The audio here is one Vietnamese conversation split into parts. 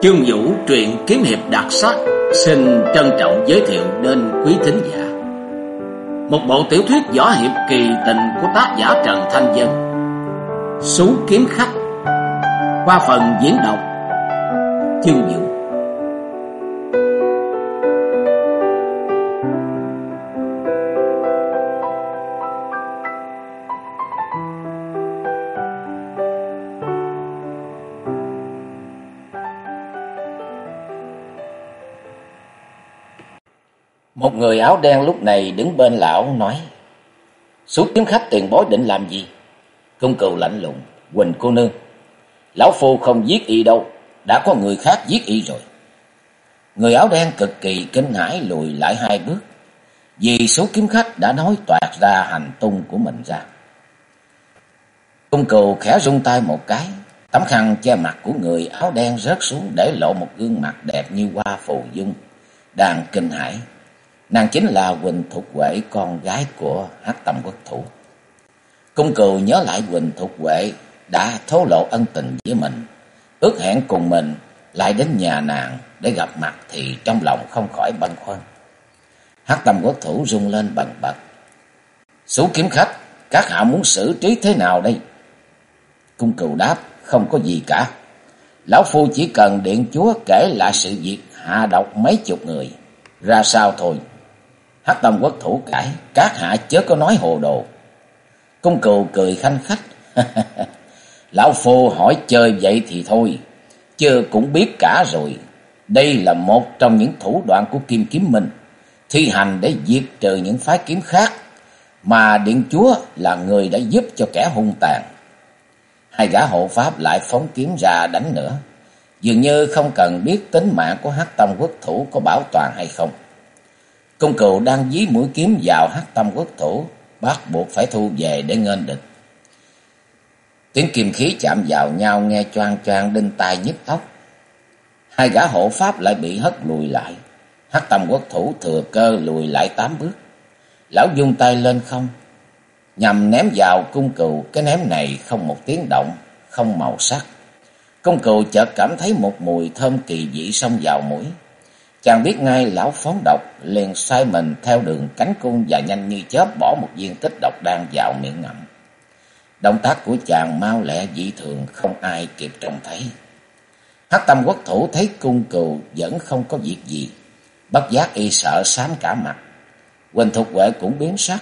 Chương Vũ truyện kiếm hiệp đặc sắc xin trân trọng giới thiệu đến quý thính giả một bộ tiểu thuyết võ hiệp kỳ tình của tác giả Trần Thanh Vân, Sú Kiếm Khách, qua phần diễn đọc Chương Vũ. Một người áo đen lúc này đứng bên lão nói: "Sú Kiếm Khách tiền bối định làm gì?" Cung Cừu lạnh lùng: "Huỳnh cô nương, lão phu không giết y đâu, đã có người khác giết y rồi." Người áo đen cực kỳ kinh hãi lùi lại hai bước, vì Sú Kiếm Khách đã nói toạc ra hành tung của mình ra. Cung Cừu khẽ rung tay một cái, tấm khăn che mặt của người áo đen rớt xuống để lộ một gương mặt đẹp như hoa phù dung đang kinh hãi. Nàng chính là Huỳnh Thục Huệ, con gái của Hắc Tâm Quốc Thủ. Cung Cừu nhớ lại Huỳnh Thục Huệ đã thổ lộ ân tình với mình, ước hẹn cùng mình lại đến nhà nàng để gặp mặt, thì trong lòng không khỏi băn khoăn. Hắc Tâm Quốc Thủ rung lên bần bật: "Sú Kiếm Khách, các hạ muốn xử trí thế nào đây?" Cung Cừu đáp: "Không có gì cả. Lão phu chỉ cần điện chúa kể lại sự việc hạ độc mấy chục người ra sao thôi." Hắc Tâm Quốc Thủ cãi: "Các hạ chớ có nói hồ đồ." Cung Cừu cười khanh khách: "Lão phu hỏi chơi vậy thì thôi, chứ cũng biết cả rồi. Đây là một trong những thủ đoạn của Kim Kiếm Minh, thi hành để diệt trừ những phái kiếm khác, mà điện chúa là người đã giúp cho kẻ hung tàn." Hai gã hộ pháp lại phóng kiếm ra đánh nữa, dường như không cần biết tính mạng của Hắc Tâm Quốc Thủ có bảo toàn hay không. Cung Cừu đang dí mũi kiếm vào Hắc Tâm Quốc Thủ, bắt buộc phải thu về để nghênh địch. Tiếng kim khí chạm vào nhau nghe choang choang đinh tai nhức óc. Hai gã hộ pháp lại bị hất lùi lại. Hắc Tâm Quốc Thủ thừa cơ lùi lại 8 bước. Lão vung tay lên không, nhằm ném vào Cung Cừu. Cái ném này không một tiếng động, không màu sắc. Cung Cừu chợt cảm thấy một mùi thơm kỳ dị xông vào mũi. Chàng biết ngay lão phóng độc, liền xoay mình theo đường cánh cung và nhanh như chớp bỏ một viên tích độc đan vào miệng ngậm. Động tác của chàng mau lẹ dị thường, không ai kịp trông thấy. Hắc Tâm Quốc Thủ thấy Cung Cừu vẫn không có việc gì, bất giác y sợ xám cả mặt. Huỳnh Thục Huệ cũng biến sắc.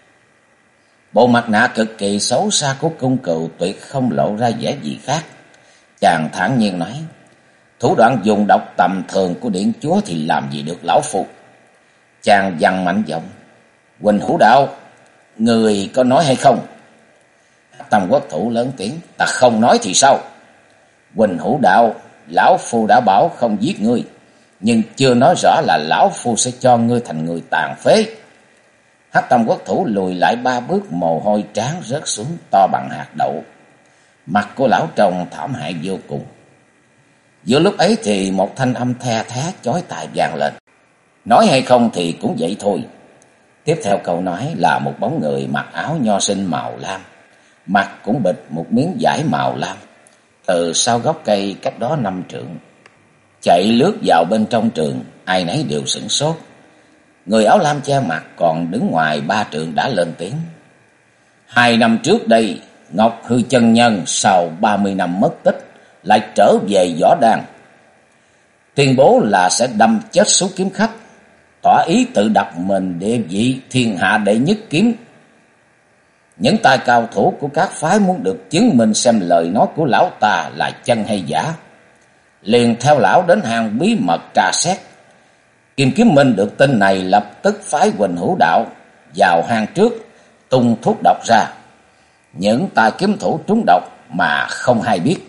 Bộ mặt nạ cực kỳ xấu xa của Cung Cừu tuyệt không lộ ra vẻ gì khác. Chàng thản nhiên nói: "Thủ đoạn dùng độc tầm thường của điện chúa thì làm gì được lão phu." Chàng dằn mạnh giọng: "Huỳnh Hữu Đạo, người có nói hay không?" Tâm Quốc Thủ lớn tiếng: "Ta không nói thì sao?" "Huỳnh Hữu Đạo, lão phu đã bảo không giết ngươi, nhưng chưa nói rõ là lão phu sẽ cho ngươi thành người tàn phế." Hắc Tâm Quốc Thủ lùi lại 3 bước, mồ hôi trán rớt xuống to bằng hạt đậu. Mặt của lão trông thảm hại vô cùng. Giữa lúc ấy thì một thanh âm the thé chói tai vang lên: "Nói hay không thì cũng vậy thôi." Tiếp theo câu nói là một bóng người mặc áo nho sinh màu lam, mặt cũng bịt một miếng vải màu lam, từ sau gốc cây cách đó 5 trượng, chạy lướt vào bên trong trường. Ai nấy đều sửng sốt. Người áo lam che mặt còn đứng ngoài 3 trượng đã lên tiếng: "2 năm trước đây, Ngọc Hư chân nhân sau 30 năm mất tích lại trở về võ đàn, tuyên bố là sẽ đâm chết Sú Kiếm Khách, tỏ ý tự đặt mình địa vị thiên hạ đệ nhất kiếm. Những tài cao thủ của các phái muốn được chứng minh xem lời nói của lão ta là chân hay giả, liền theo lão đến hang bí mật tra xét. Kim Kiếm Minh được tin này lập tức phái Huỳnh Hữu Đạo vào hang trước, tung thuốc độc ra. Những tài kiếm thủ trúng độc mà không hay biết."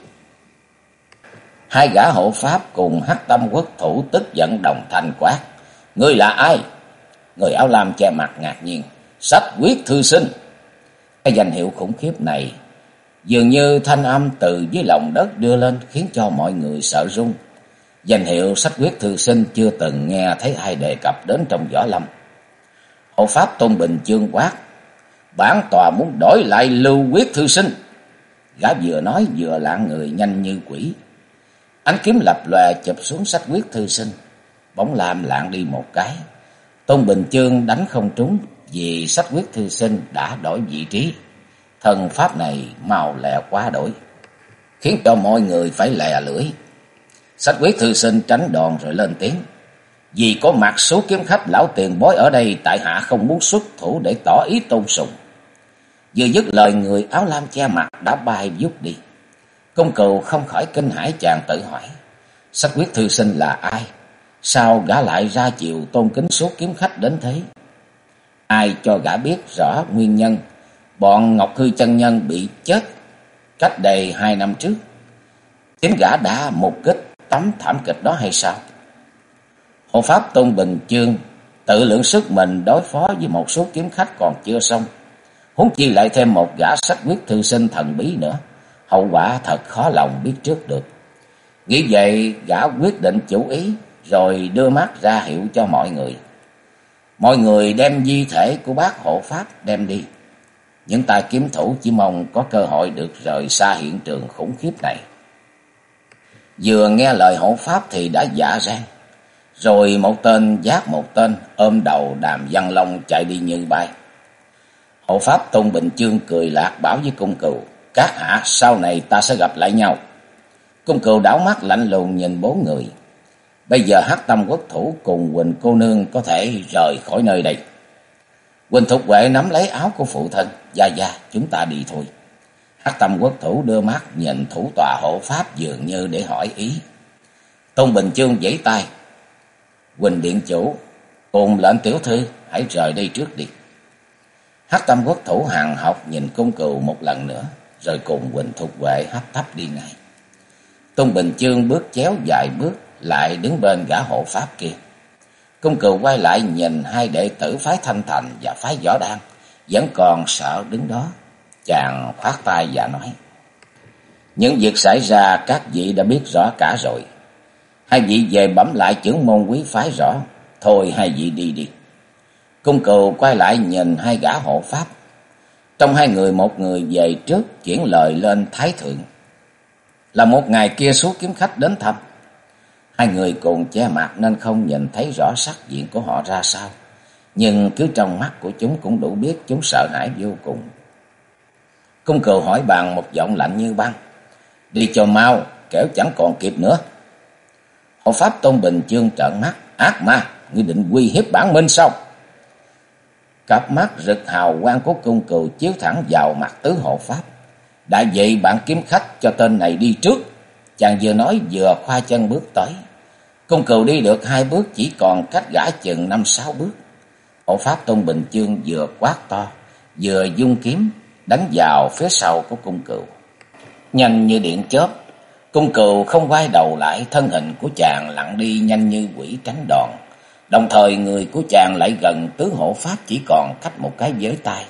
Hai gã hộ pháp cùng Hắc Tâm Quốc Thủ tức giận đồng thanh quát: "Ngươi là ai?" Người áo lam che mặt ngạc nhiên: "Sách Quyết Thư Sinh." Cái danh hiệu khủng khiếp này dường như thanh âm từ dưới lòng đất đưa lên, khiến cho mọi người sợ run. Danh hiệu Sách Quyết Thư Sinh chưa từng nghe thấy ai đề cập đến trong võ lâm. Hộ pháp Tôn Bình chương quát: "Bản tòa muốn đổi lại Lưu Quyết Thư Sinh." Gã vừa nói vừa lạng người nhanh như quỷ. Ánh kiếm lập lòe chụp xuống sách quyết thư sinh, bóng lam lạng đi một cái. Tôn Bình Chương đánh không trúng vì sách quyết thư sinh đã đổi vị trí. Thần pháp này màu lẹ quá đổi, khiến cho mọi người phải lè lưỡi. Sách quyết thư sinh tránh đòn rồi lên tiếng: vì có mặt số kiếm khách lão tiền bối ở đây, tại hạ không muốn xuất thủ để tỏ ý tôn sùng. Vừa dứt lời, người áo lam che mặt đã bay vút đi. Công Cừu không khỏi kinh hãi, chàng tự hỏi: sách quyết thư sinh là ai? Sao gã lại ra chiều tôn kính số kiếm khách đến thế? Ai cho gã biết rõ nguyên nhân bọn Ngọc Hư chân nhân bị chết cách đây 2 năm trước? Chính gã đã mục kích tấm thảm kịch đó hay sao? Hộ pháp Tôn Bình Chương tự lượng sức mình đối phó với một số kiếm khách còn chưa xong, huống chi lại thêm một gã sách quyết thư sinh thần bí nữa, hậu quả thật khó lòng biết trước được. Nghĩ vậy, gã quyết định chủ ý, rồi đưa mắt ra hiệu cho mọi người. Mọi người đem di thể của bác hộ pháp đem đi. Những tay kiếm thủ chỉ mong có cơ hội được rời xa hiện trường khủng khiếp này. Vừa nghe lời hộ pháp thì đã dạ rang, rồi một tên dắt một tên, ôm đầu Đàm Văn Long chạy đi như bay. Hộ pháp Tôn Bình Chương cười lạc bảo với Cung Cừu: các hạ, sau này ta sẽ gặp lại nhau. Cung Cừu đảo mắt lạnh lùng nhìn 4 người. Bây giờ Hắc Tâm Quốc Thủ cùng Quỳnh cô nương có thể rời khỏi nơi đây. Quỳnh Thục Huệ nắm lấy áo của phụ thân: dạ, chúng ta đi thôi. Hắc Tâm Quốc Thủ đưa mắt nhìn thủ tọa hộ pháp dường như để hỏi ý. Tôn Bình Chương giãy tay: Quỳnh điện chủ cùng lệnh tiểu thư hãy rời đây trước đi. Hắc Tâm Quốc Thủ hằn học nhìn Cung Cừu một lần nữa, rồi cùng Quỳnh Thục Huệ hấp tấp đi ngay. Tôn Bình Chương bước chéo vài bước lại đứng bên gã hộ pháp kia. Cung Cừu quay lại nhìn hai đệ tử phái Thanh Thành và phái Võ Đan vẫn còn sợ đứng đó. Chàng khoát tay và nói: những việc xảy ra các vị đã biết rõ cả rồi. Hai vị về bẩm lại trưởng môn quý phái rõ. Thôi hai vị đi đi. Cung Cừu quay lại nhìn hai gã hộ pháp. Trong hai người, một người về trước chuyển lời lên Thái Thượng, là một ngày kia số kiếm khách đến thăm. Hai người cùng che mặt nên không nhìn thấy rõ sắc diện của họ ra sao, nhưng cứ trong mắt của chúng cũng đủ biết chúng sợ hãi vô cùng. Cung Cừu hỏi bằng một giọng lạnh như băng: đi cho mau, kẻo chẳng còn kịp nữa. Hộ pháp Tôn Bình Chương trợn mắt: ác ma, ngươi định uy hiếp bản minh sao? Cặp mắt rực hào quang của Cung Cừu chiếu thẳng vào mặt tứ hộ pháp: đã vậy bạn kiếm khách cho tên này đi trước. Chàng vừa nói vừa khoa chân bước tới. Cung Cừu đi được 2 bước, chỉ còn cách gã chừng 5-6 bước. Hộ pháp Tôn Bình Chương vừa quát to, vừa dung kiếm đánh vào phía sau của Cung Cừu. Nhanh như điện chớp, Cung Cừu không quay đầu lại, thân hình của chàng lặn đi nhanh như quỷ tránh đòn. Đồng thời người của chàng lại gần tứ hộ pháp chỉ còn cách một cái giới tay.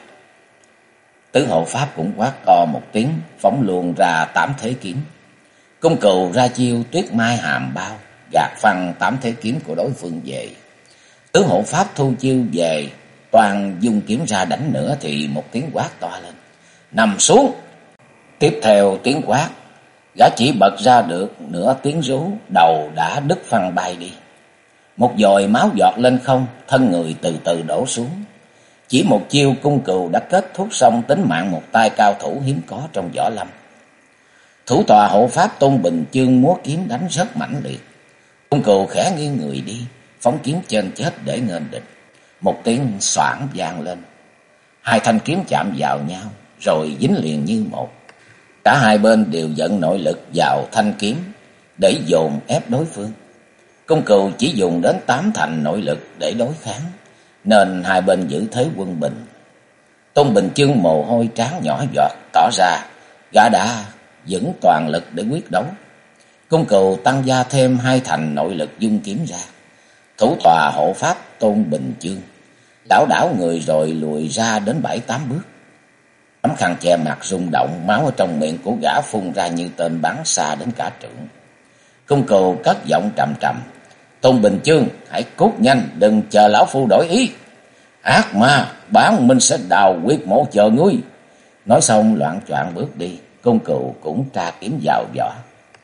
Tứ hộ pháp cũng quát to một tiếng, phóng luôn ra 8 thế kiếm. Cung Cừu ra chiêu tuyết mai hàm bao, gạt phăng 8 thế kiếm của đối phương về. Tứ hộ pháp thu chiêu về, toàn dung kiếm ra đánh nữa thì một tiếng quát to lên: nằm xuống. Tiếp theo tiếng quát, gã chỉ bật ra được nửa tiếng rú, đầu đã đứt phăng bay đi. Một dòi máu giọt lên không, thân người từ từ đổ xuống. Chỉ một chiêu, Cung Cừu đã kết thúc xong tính mạng một tay cao thủ hiếm có trong võ lâm. Thủ tọa hộ pháp Tôn Bình Chương múa kiếm đánh rất mãnh liệt. Cung Cừu khẽ nghiêng người đi, phóng kiếm trên chết để nghênh địch. Một tiếng xoảng vang lên, 2 thanh kiếm chạm vào nhau rồi dính liền như một. Cả hai bên đều vận nội lực vào thanh kiếm để dồn ép đối phương. Cung Cừu chỉ dùng đến 8 thành nội lực để đối kháng, nên hai bên giữ thế quân bình. Tôn Bình Chương mồ hôi trán nhỏ giọt, tỏ ra gã đã vững toàn lực để quyết đấu. Cung Cừu tăng gia thêm 2 thành nội lực dung kiếm ra. Thủ tọa hộ pháp Tôn Bình Chương đảo đảo người rồi lùi ra đến 7-8 bước. Tấm khăn che mặt rung động, máu ở trong miệng của gã phun ra như tên bắn xa đến cả trượng. Cung Cừu cất giọng trầm trầm: Tôn Bình Chương, hãy cút nhanh, đừng chờ lão phu đổi ý. Ác ma, bản minh sẽ đào huyết mộ chờ ngươi. Nói xong loạng choạng bước đi. Cung Cừu cũng tra kiếm vào vỏ.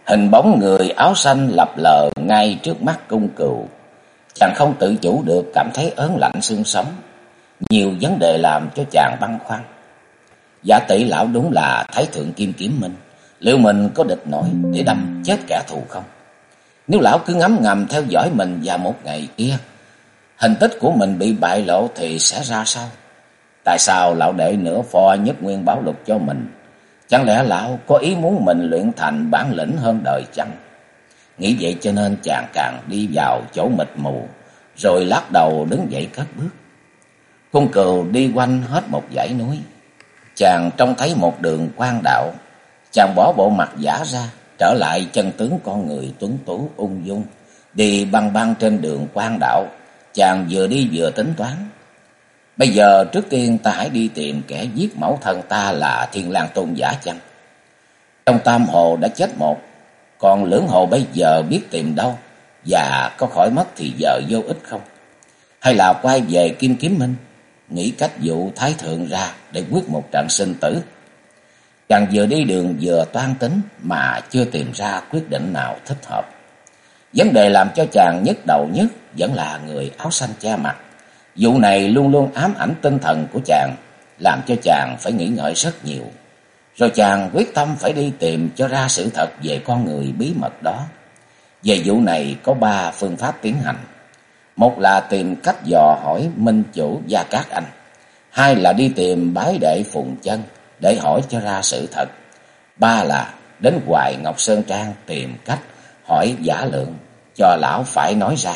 Hình bóng người áo xanh lập lờ ngay trước mắt Cung Cừu. Chàng không tự chủ được cảm thấy ớn lạnh xương sống. Nhiều vấn đề làm cho chàng băn khoăn. Giả tỷ lão đúng là Thái thượng Kim Kiếm Minh, liệu mình có địch nổi để đâm chết kẻ thù không? Nếu lão cứ ngấm ngầm theo dõi mình vào một ngày kia, hình tích của mình bị bại lộ thì sẽ ra sao? Tại sao lão để nửa pho Nhất Nguyên Bảo Lục cho mình? Chẳng lẽ lão có ý muốn mình luyện thành bản lĩnh hơn đời chăng? Nghĩ vậy cho nên chàng càng đi vào chỗ mịt mù, rồi lắc đầu đứng dậy cất bước. Cung Cừu đi quanh hết một dãy núi. Chàng trông thấy một đường quan đạo. Chàng bỏ bộ mặt giả ra, trở lại chân tướng con người tuấn tú ung dung, đi băng băng trên đường quan đạo. Chàng vừa đi vừa tính toán. Bây giờ trước tiên ta hãy đi tìm kẻ giết mẫu thân ta là Thiên Lang Tôn giả chăng? Trong Tam Hồ đã chết một, còn Lưỡng Hồ bây giờ biết tìm đâu, và có khỏi mất thì giờ vô ích không? Hay là quay về Kim Kiếm Minh, nghĩ cách dụ Thái thượng ra để quyết một trận sinh tử? Chàng vừa đi đường vừa toan tính mà chưa tìm ra quyết định nào thích hợp. Vấn đề làm cho chàng nhức đầu nhất vẫn là người áo xanh che mặt. Vụ này luôn luôn ám ảnh tinh thần của chàng, làm cho chàng phải nghĩ ngợi rất nhiều. Rồi chàng quyết tâm phải đi tìm cho ra sự thật về con người bí mật đó. Về vụ này có 3 phương pháp tiến hành. Một là tìm cách dò hỏi minh chủ Gia Cát Anh. 2 là đi tìm bái đệ Phùng Chân để hỏi cho ra sự thật. 3 là đến Hoài Ngọc Sơn Trang tìm cách hỏi Giả Lượng cho lão phải nói ra.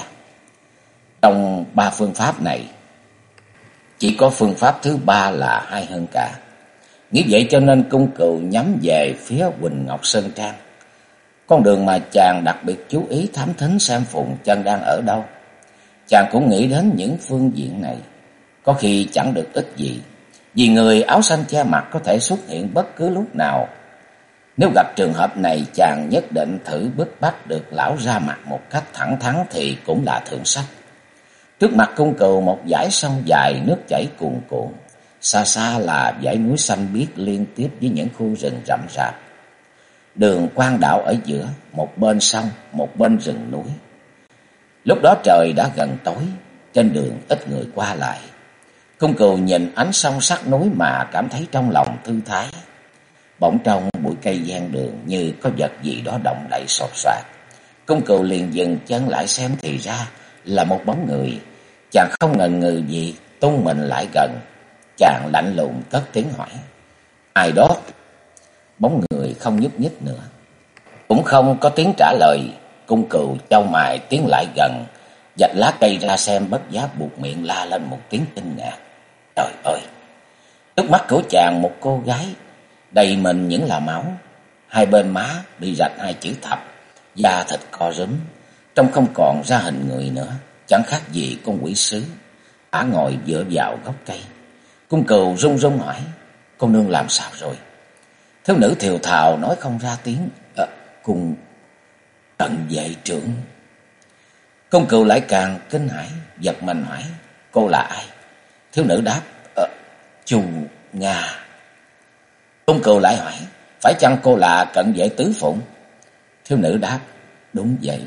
Trong 3 phương pháp này, chỉ có phương pháp thứ 3 là hay hơn cả. Nghĩ vậy cho nên Cung Cừu nhắm về phía Huỳnh Ngọc Sơn Trang. Con đường mà chàng đặc biệt chú ý thám thính xem Phùng Chân đang ở đâu. Chàng cũng nghĩ đến những phương diện này. Có khi chẳng được ích gì, vì người áo xanh che mặt có thể xuất hiện bất cứ lúc nào. Nếu gặp trường hợp này, chàng nhất định thử bức bách được lão ra mặt một cách thẳng thắn thì cũng là thượng sách. Trước mặt Cung Cừu một dải sông dài nước chảy cuồn cuộn, xa xa là dãy núi xanh biếc liên tiếp với những khu rừng rậm rạp. Đường quan đạo ở giữa, một bên sông, một bên rừng núi. Lúc đó trời đã gần tối, trên đường ít người qua lại. Cung Cừu nhìn ánh sông sắc núi mà cảm thấy trong lòng thư thái. Bỗng trong bụi cây ven đường như có vật gì đó động đậy sột soạt. Cung Cừu liền dừng chân lại xem thì ra là một bóng người. Chàng không ngần ngừ gì tung mình lại gần. Chàng lạnh lùng cất tiếng hỏi: "Ai đó?" Bóng người không nhúc nhích nữa, cũng không có tiếng trả lời. Cung Cừu chau mày tiến lại gần, vạch lá cây ra xem, bất giác buột miệng la lên một tiếng kinh ngạc. Trời ơi! Trước mắt của chàng một cô gái, đầy mình những là máu, hai bên má bị rạch 2 chữ thập, da thịt co rúm, trông không còn ra hình người nữa, chẳng khác gì con quỷ sứ. Ả ngồi dựa vào gốc cây. Cung Cừu run run hỏi: "Cô nương làm sao rồi?" Thiếu nữ thều thào nói không ra tiếng: "Cung Cận Vệ trưởng." Cung Cừu lại càng kinh hãi, giật mình hỏi: "Cô là ai?" Thiếu nữ đáp: "Chu Nga." Cung Cừu lại hỏi: "Phải chăng cô là Cận Vệ Tứ Phụng?" Thiếu nữ đáp: "Đúng vậy."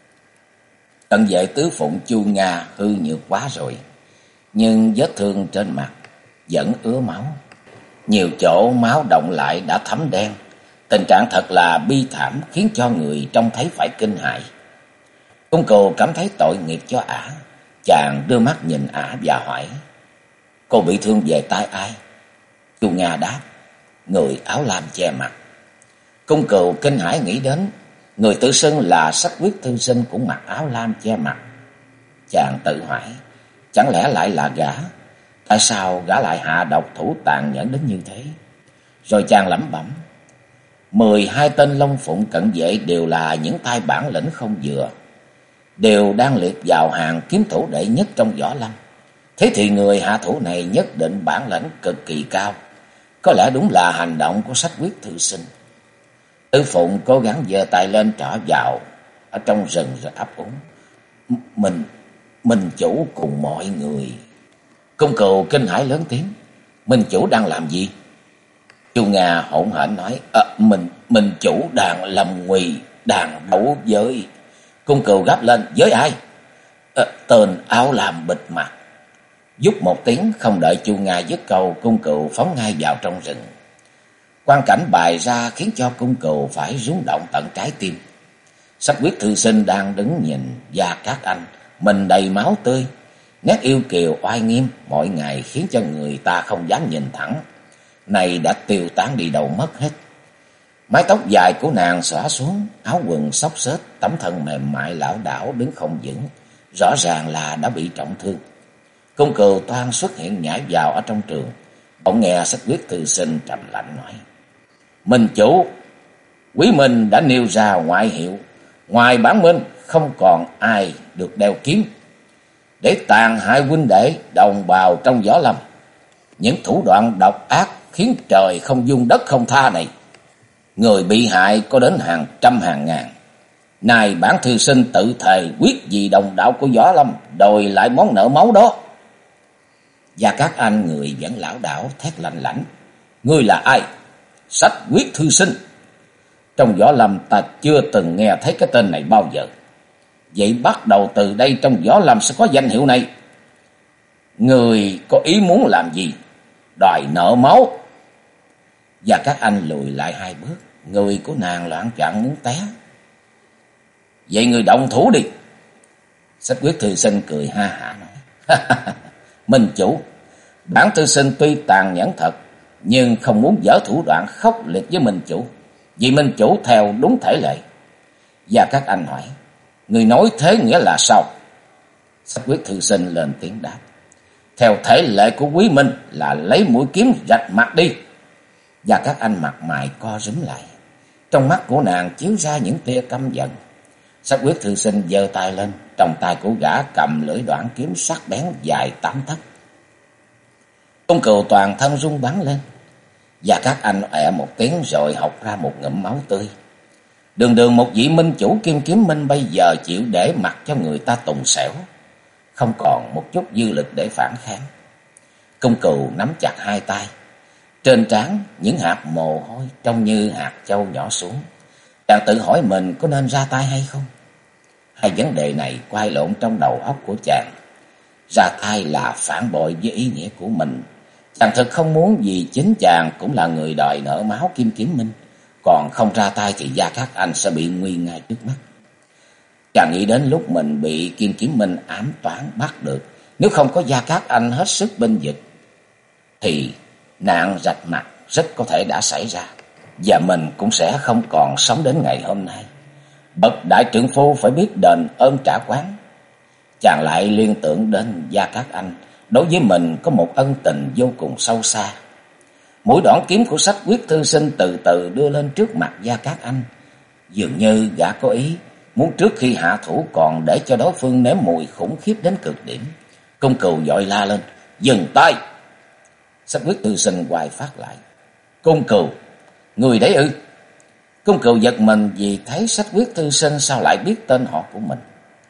Cận Vệ Tứ Phụng Chu Nga hư nhược quá rồi, nhưng vết thương trên mặt vẫn ứa máu. Nhiều chỗ máu động lại đã thấm đen. Tình trạng thật là bi thảm, khiến cho người trông thấy phải kinh hãi. Cung Cừu cảm thấy tội nghiệp cho ả. Chàng đưa mắt nhìn ả và hỏi: "Cô bị thương về tay ai?" Chu Nga đáp: "Người áo lam che mặt." Cung Cừu kinh hãi nghĩ đến người tự xưng là Sách Quyết thư sinh cũng mặc áo lam che mặt. Chàng tự hỏi: chẳng lẽ lại là gã? Tại sao gã lại hạ độc thủ tàn nhẫn đến như thế? Rồi chàng lẩm bẩm: 12 tên Long Phụng Cận Vệ đều là những tay bản lĩnh không vừa, đều đang liệt vào hàng kiếm thủ đệ nhất trong võ lâm. Thế thì người hạ thủ này nhất định bản lĩnh cực kỳ cao. Có lẽ đúng là hành động của Sách Quyết thư sinh. Tứ Phụng cố gắng giơ tay lên trỏ vào ở trong rừng rồi ấp úng: Minh chủ cùng mọi người. Cung Cừu kinh hãi lớn tiếng: "Minh chủ đang làm gì?" Chu Nga hỗn hển nói: Minh chủ đang lâm nguy." đàn đấu với... Cung Cừu gấp lên, với ai? Tên áo lam bịt mặt. Giúp một tiếng, không đợi Chu Nga dứt câu, Cung Cừu phóng ngay vào trong rừng. Quang cảnh bày ra khiến cho Cung Cừu phải rung động tận trái tim. Sách Quyết thư sinh đang đứng nhìn Gia Cát Anh, mình đầy máu tươi, nét yêu kiều oai nghiêm mỗi ngày khiến cho người ta không dám nhìn thẳng, này đã tiêu tán đi đâu mất hết. Mái tóc dài của nàng xõa xuống, áo quần xốc xếch, tấm thân mềm mại lảo đảo đứng không vững, rõ ràng là đã bị trọng thương. Cung Cừu toan xuất hiện nhảy vào ở trong trường, bỗng nghe Sách Quyết thư sinh trầm lạnh nói: Minh chủ, Quý Minh đã nêu ra ngoại hiệu, ngoài bản Minh không còn ai được đeo kiếm, để tàn hại huynh đệ đồng bào trong võ lâm. Những thủ đoạn độc ác khiến trời không dung đất không tha này, người bị hại có đến hàng trăm hàng ngàn. Này bản thư sinh tự thề quyết vì đồng đạo của võ lâm đòi lại món nợ máu đó. Gia Cát Anh người vẫn lảo đảo thét lạnh lãnh: Ngươi là ai? Sách Quyết thư sinh. Trong võ lâm ta chưa từng nghe thấy cái tên này bao giờ. Vậy bắt đầu từ đây trong võ lâm sẽ có danh hiệu này. Người có ý muốn làm gì? Đòi nợ máu. Gia Cát Anh lùi lại 2 bước, người của nàng loạng choạng muốn té. Vậy người động thủ đi. Sách Quyết thư sinh cười ha hả nói: Minh chủ, bản thư sinh tuy tàn nhẫn thật, nhưng không muốn dở thủ đoạn khốc liệt với Minh chủ, vì Minh chủ theo đúng thể lệ. Gia Cát Anh hỏi: Người nói thế nghĩa là sao? Sách Quyết thư sinh lên tiếng đáp: Theo thể lệ của Quý Minh là lấy mũi kiếm rạch mặt đi. Gia Cát Anh mặt mày co rúm lại, trong mắt của nàng chiếu ra những tia căm giận. Sách Quyết thư sinh giơ tay lên, trong tay của gã cầm lưỡi đoạn kiếm sắc bén dài 8 tấc. Cung Cừu toàn thân rung bắn lên. Gia Cát Anh ẹ một tiếng rồi học ra một ngụm máu tươi. Đường đường một vị minh chủ Kim Kiếm Minh bây giờ chịu để mặc cho người ta tùng xẻo, không còn một chút dư lực để phản kháng. Cung Cừu nắm chặt 2 tay, trên trán những hạt mồ hôi trông như hạt châu nhỏ xuống. Chàng tự hỏi mình có nên ra tay hay không? Hai vấn đề này quay lộn trong đầu óc của chàng. Ra tay là phản bội với ý nghĩa của mình. Chàng thật không muốn, vì chính chàng cũng là người đòi nợ máu Kim Kiếm Minh. Còn không ra tay thì Gia Cát Anh sẽ bị nguy ngay trước mắt. Chàng nghĩ đến lúc mình bị Kim Kiếm Minh ám toán bắt được, nếu không có Gia Cát Anh hết sức bênh vực, thì nạn rạch mặt rất có thể đã xảy ra, và mình cũng sẽ không còn sống đến ngày hôm nay. Bậc đại trượng phu phải biết đền ơn trả quán. Chàng lại liên tưởng đến Gia Cát Anh đối với mình có một ân tình vô cùng sâu xa. Mũi đoạn kiếm của Sách Quyết thư sinh từ từ đưa lên trước mặt Gia Cát Anh, dường như gã có ý muốn trước khi hạ thủ còn để cho đối phương nếm mùi khủng khiếp đến cực điểm. Cung Cừu vội la lên: Dừng tay! Sách Quyết thư sinh hoài phát lại: Cung Cừu, người đấy ư? Cung Cừu giật mình vì thấy Sách Quyết thư sinh sao lại biết tên họ của mình.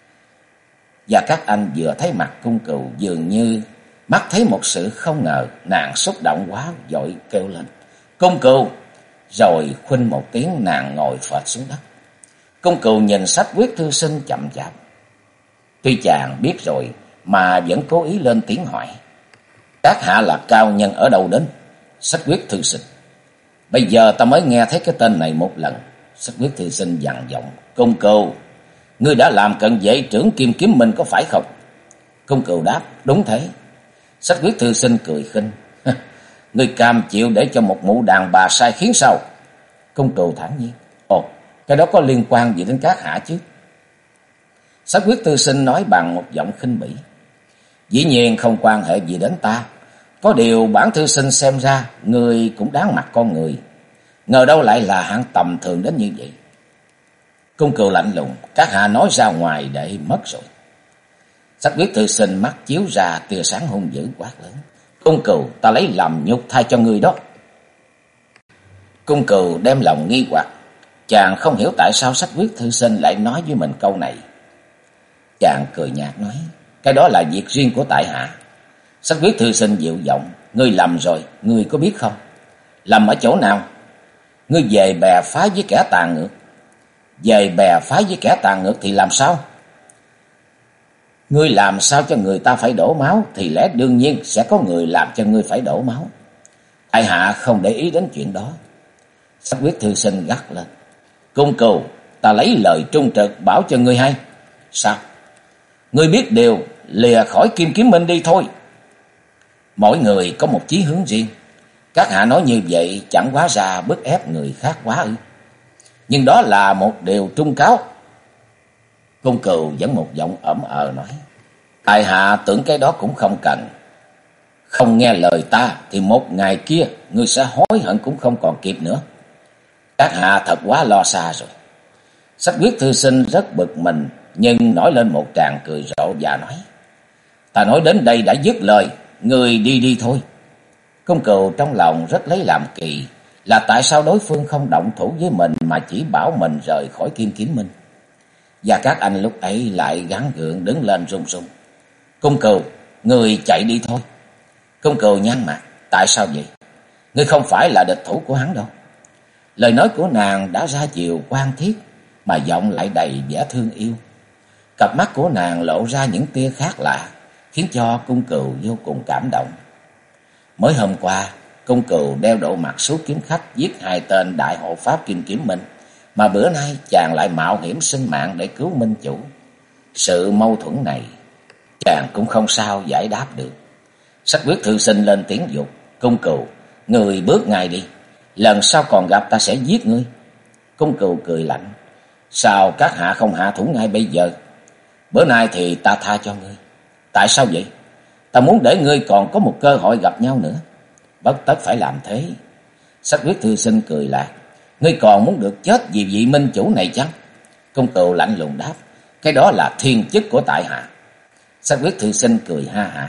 Gia Cát Anh vừa thấy mặt Cung Cừu dường như mắt thấy một sự không ngờ, nàng xúc động quá vội kêu lên: Cung Cừu! Rồi khuynh một tiếng, nàng ngồi phệt xuống đất. Cung Cừu nhìn Sách Quyết thư sinh chậm chạp. Tuy chàng biết rồi mà vẫn cố ý lên tiếng hỏi: Các hạ là cao nhân ở đâu đến? Sách Quyết thư sinh: Bây giờ ta mới nghe thấy cái tên này một lần. Sách Quyết thư sinh dằn giọng: Cung Cừu, ngươi đã làm cận vệ trưởng Kim Kiếm Minh có phải không? Cung Cừu đáp: Đúng thế. Sách Quyết thư sinh cười khinh: Ngươi cam chịu để cho một mụ đàn bà sai khiến sao? Cung Cừu thản nhiên: Ồ, cái đó có liên quan gì đến các hạ chứ? Sách Quyết thư sinh nói bằng một giọng khinh bỉ: Dĩ nhiên không quan hệ gì đến ta. Có điều bản thư sinh xem ra người cũng đáng mặt con người, ngờ đâu lại là hạng tầm thường đến như vậy. Cung Cừu lạnh lùng: Các hạ nói ra ngoài để mất rồi. Sách Quyết thư sinh mắt chiếu ra tia sáng hung dữ quát lớn: Cung Cừu, ta lấy làm nhục thay cho người đó. Cung Cừu đem lòng nghi hoặc, chàng không hiểu tại sao Sách Quyết thư sinh lại nói với mình câu này. Chàng cười nhạt nói: Cái đó là việc riêng của tại hạ. Sách Quyết thư sinh dịu giọng: Ngươi lầm rồi, ngươi có biết không? Lầm ở chỗ nào? Ngươi về bè phái với kẻ tàn ngược. về bè phái với kẻ tàn ngược thì làm sao? Ngươi làm sao cho người ta phải đổ máu thì lẽ đương nhiên sẽ có người làm cho ngươi phải đổ máu. Tại hạ không để ý đến chuyện đó. Sách Quyết thư sinh gắt lên. Cung Cừu, ta lấy lời trung trực bảo cho ngươi hay. Sao? Ngươi biết điều, lìa khỏi Kim Kiếm Minh đi thôi. Mỗi người có một chí hướng riêng. Các hạ nói như vậy chẳng quá ra bức ép người khác quá ư? Nhưng đó là một điều trung cáo. Cung Cừu vẫn một giọng ẩm nói. Tại hạ tưởng cái đó cũng không cần. Không nghe lời ta thì một ngày kia ngươi sẽ hối hận cũng không còn kịp nữa. Các hạ thật quá lo xa rồi. Sách Quyết thư sinh rất bực mình, nhưng nổi lên một tràng cười rộ và nói. Ta nói đến đây đã dứt lời, người đi đi thôi. Cung Cừu trong lòng rất lấy làm kỳ, là tại sao đối phương không động thủ với mình mà chỉ bảo mình rời khỏi Kim Kiếm Minh. Và các anh lúc ấy lại gắng gượng đứng lên run run. Cung Cừu, người chạy đi thôi. Cung Cừu nhăn mặt. Tại sao vậy? Ngươi không phải là địch thủ của hắn đâu. Lời nói của nàng đã ra chiều quan thiết, mà giọng lại đầy vẻ thương yêu. Cặp mắt của nàng lộ ra những tia khác lạ, khiến cho Cung Cừu vô cùng cảm động. Mới hôm qua, Cung Cừu đeo độ mặt số kiếm khách giết 2 tên đại hộ pháp Kim Kiếm Minh, mà bữa nay chàng lại mạo hiểm sinh mạng để cứu minh chủ. Sự mâu thuẫn này chàng cũng không sao giải đáp được. Sách Quyết thư sinh lên tiếng dục. Cung Cừu, người bước ngay đi, lần sau còn gặp ta sẽ giết ngươi. Cung Cừu cười lạnh. Sao các hạ không hạ thủ ngay bây giờ? Bữa nay thì ta tha cho ngươi. Tại sao vậy? Ta muốn để ngươi còn có một cơ hội gặp nhau nữa. Bất tất phải làm thế. Sách Quyết thư sinh cười lạc. Ngươi còn muốn được chết vì vị minh chủ này chăng? Cung Cừu lạnh lùng đáp. Cái đó là thiên chức của tại hạ. Sách Quyết thư sinh cười ha hả.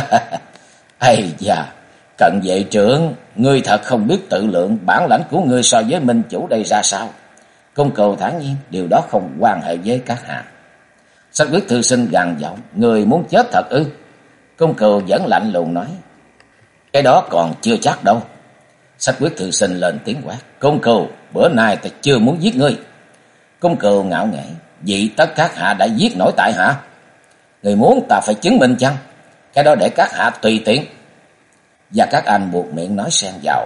Ây da, Cận Vệ trưởng, ngươi thật không biết tự lượng bản lãnh của ngươi so với minh chủ đây ra sao. Cung Cừu thản nhiên, điều đó không quan hệ với các hạ. Sách Quyết thư sinh gằn giọng, người muốn chết thật ư? Cung Cừu vẫn lạnh lùng nói. Cái đó còn chưa chắc đâu. Sách Quyết thư sinh lên tiếng quát. Cung Cừu, bữa nay ta chưa muốn giết ngươi. Cung Cừu ngạo nghễ. Vì tất các hạ đã giết nổi tại hạ. Người muốn ta phải chứng minh chăng? Cái đó để các hạ tùy tiện. Và các anh buộc miệng nói xen vào.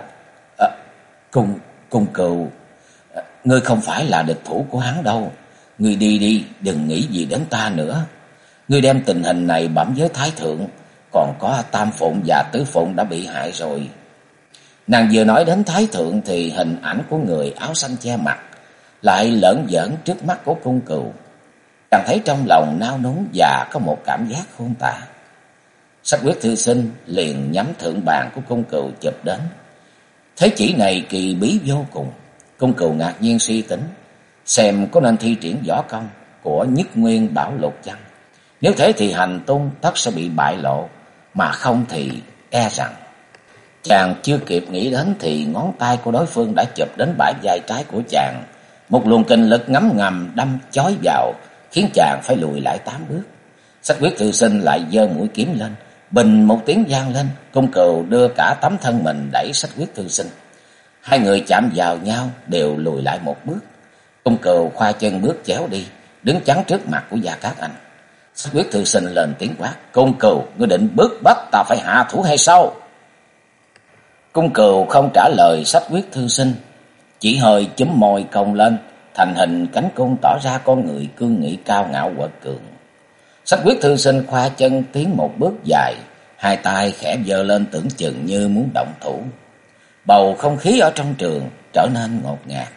Cung Cừu, ngươi không phải là địch thủ của hắn đâu. Ngươi đi đi, đừng nghĩ gì đến ta nữa. Ngươi đem tình hình này bẩm với Thái Thượng, còn có Tam Phụng và Tứ Phụng đã bị hại rồi. Nàng vừa nói đến Thái Thượng thì hình ảnh của người áo xanh che mặt lại lởn vởn trước mắt của Cung Cừu. Chàng thấy trong lòng nao núng và có một cảm giác khôn tả. Sách Quyết thư sinh liền nhắm thượng bàn của Cung Cừu chụp đến. Thế chỉ này kỳ bí vô cùng. Cung Cừu ngạc nhiên suy tính, xem có nên thi triển võ công của Nhất Nguyên Bảo Lục chăng? Nếu thế thì hành tung tất sẽ bị bại lộ, mà không thì e rằng. Chàng chưa kịp nghĩ đến thì ngón tay của đối phương đã chụp đến bả vai trái của chàng. Một luồng kinh lực ngấm ngầm đâm chói vào, khiến chàng phải lùi lại 8 bước. Sách Quyết thư sinh lại giơ mũi kiếm lên, bình một tiếng vang lên. Cung Cừu đưa cả tấm thân mình đẩy Sách Quyết thư sinh. Hai người chạm vào nhau đều lùi lại 1 bước. Cung Cừu khoa chân bước chéo đi, đứng chắn trước mặt của Gia Cát Anh. Sách Quyết thư sinh lên tiếng quát. Cung Cừu, ngươi định bức bách ta phải hạ thủ hay sao? Cung Cừu không trả lời Sách Quyết thư sinh, chỉ hơi chúm môi cong lên, thành hình cánh cung tỏ ra con người cương nghị cao ngạo quật cường. Sách Quyết thư sinh khoa chân tiến 1 bước dài, hai tay khẽ giơ lên tưởng chừng như muốn động thủ. Bầu không khí ở trong trường trở nên ngột ngạt.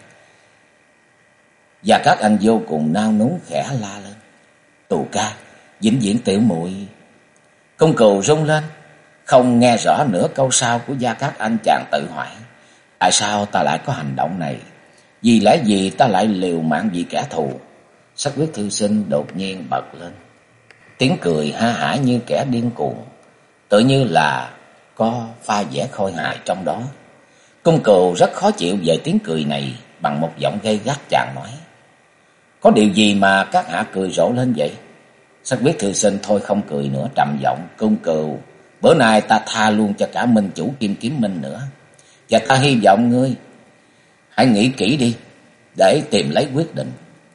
Và các anh vô cùng nao núng khẽ la lên. Tù ca, vĩnh viễn tiểu muội. Cung Cừu rung lên, không nghe rõ nửa câu sau của Gia Cát Anh. Chàng tự hỏi, tại sao ta lại có hành động này? Vì lẽ gì ta lại liều mạng vì kẻ thù? Sách Quyết thư sinh đột nhiên bật lên, tiếng cười ha hả như kẻ điên cuồng, tự như là có pha vẻ khôi hài trong đó. Cung Cừu rất khó chịu về tiếng cười này, bằng một giọng gay gắt chàng nói. Có điều gì mà các hạ cười rộ lên vậy? Sách Quyết thư sinh thôi không cười nữa, trầm giọng. Cung Cừu, bữa nay ta tha luôn cho cả minh chủ Kim Kiếm Minh nữa. Và ta hy vọng ngươi hãy nghĩ kỹ đi, để tìm lấy quyết định.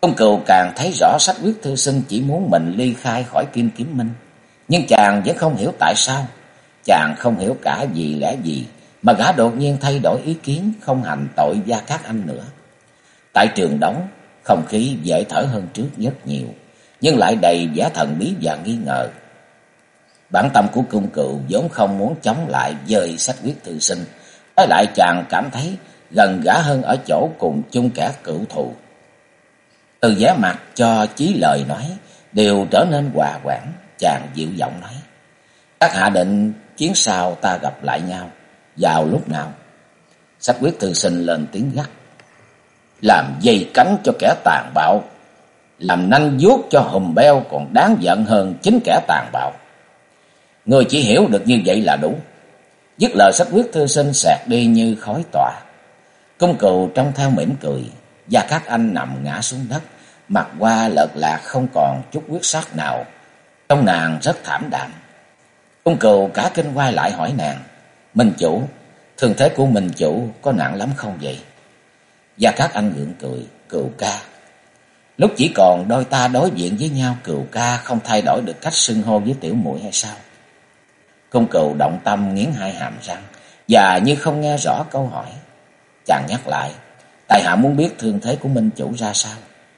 Công Cừu càng thấy rõ Sách Quyết Thư Sinh chỉ muốn mình ly khai khỏi Kim Kiếm Minh, nhưng chàng vẫn không hiểu tại sao. Chàng không hiểu cả vì lẽ gì mà gã đột nhiên thay đổi ý kiến, không hành tội Gia Cát Anh nữa. Tại trường đóng, không khí dễ thở hơn trước rất nhiều, nhưng lại đầy vẻ thần bí và nghi ngờ. Bản tâm của Cung Cừu vốn không muốn chống lại với Sách Quyết Thư Sinh, trái lại chàng cảm thấy gần gã hơn ở chỗ cùng chung kẻ cựu thù. Từ vẻ mặt cho chí lời nói đều trở nên hòa quảng, chàng dịu giọng nói: "Các hạ định chuyến sau ta gặp lại nhau vào lúc nào?" Sách Quyết Thư Sinh lên tiếng gắt: "Làm dây cánh cho kẻ tàn bạo, làm nanh vuốt cho hùm beo còn đáng giận hơn chính kẻ tàn bạo. Ngươi chỉ hiểu được như vậy là đủ." Dứt lời, Sách Quyết Thư Sinh xẹt đi như khói tỏa. Cung Cừu trông theo mỉm cười. Gia Cát Anh nằm ngã xuống đất, mặt qua lợt lạc không còn chút huyết sắc nào, trông nàng rất thảm đạm. Cung Cừu cả kinh quay lại hỏi nàng: "Minh chủ, thương thế của Minh chủ có nặng lắm không vậy?" Gia Cát Anh gượng cười: "Cừu ca, lúc chỉ còn đôi ta đối diện với nhau, Cừu ca không thay đổi được cách xưng hô với tiểu muội hay sao?" Cung Cừu động tâm nghiến hai hàm răng và như không nghe rõ câu hỏi. Chàng nhắc lại: "Tại hạ muốn biết thương thế của Minh chủ ra sao."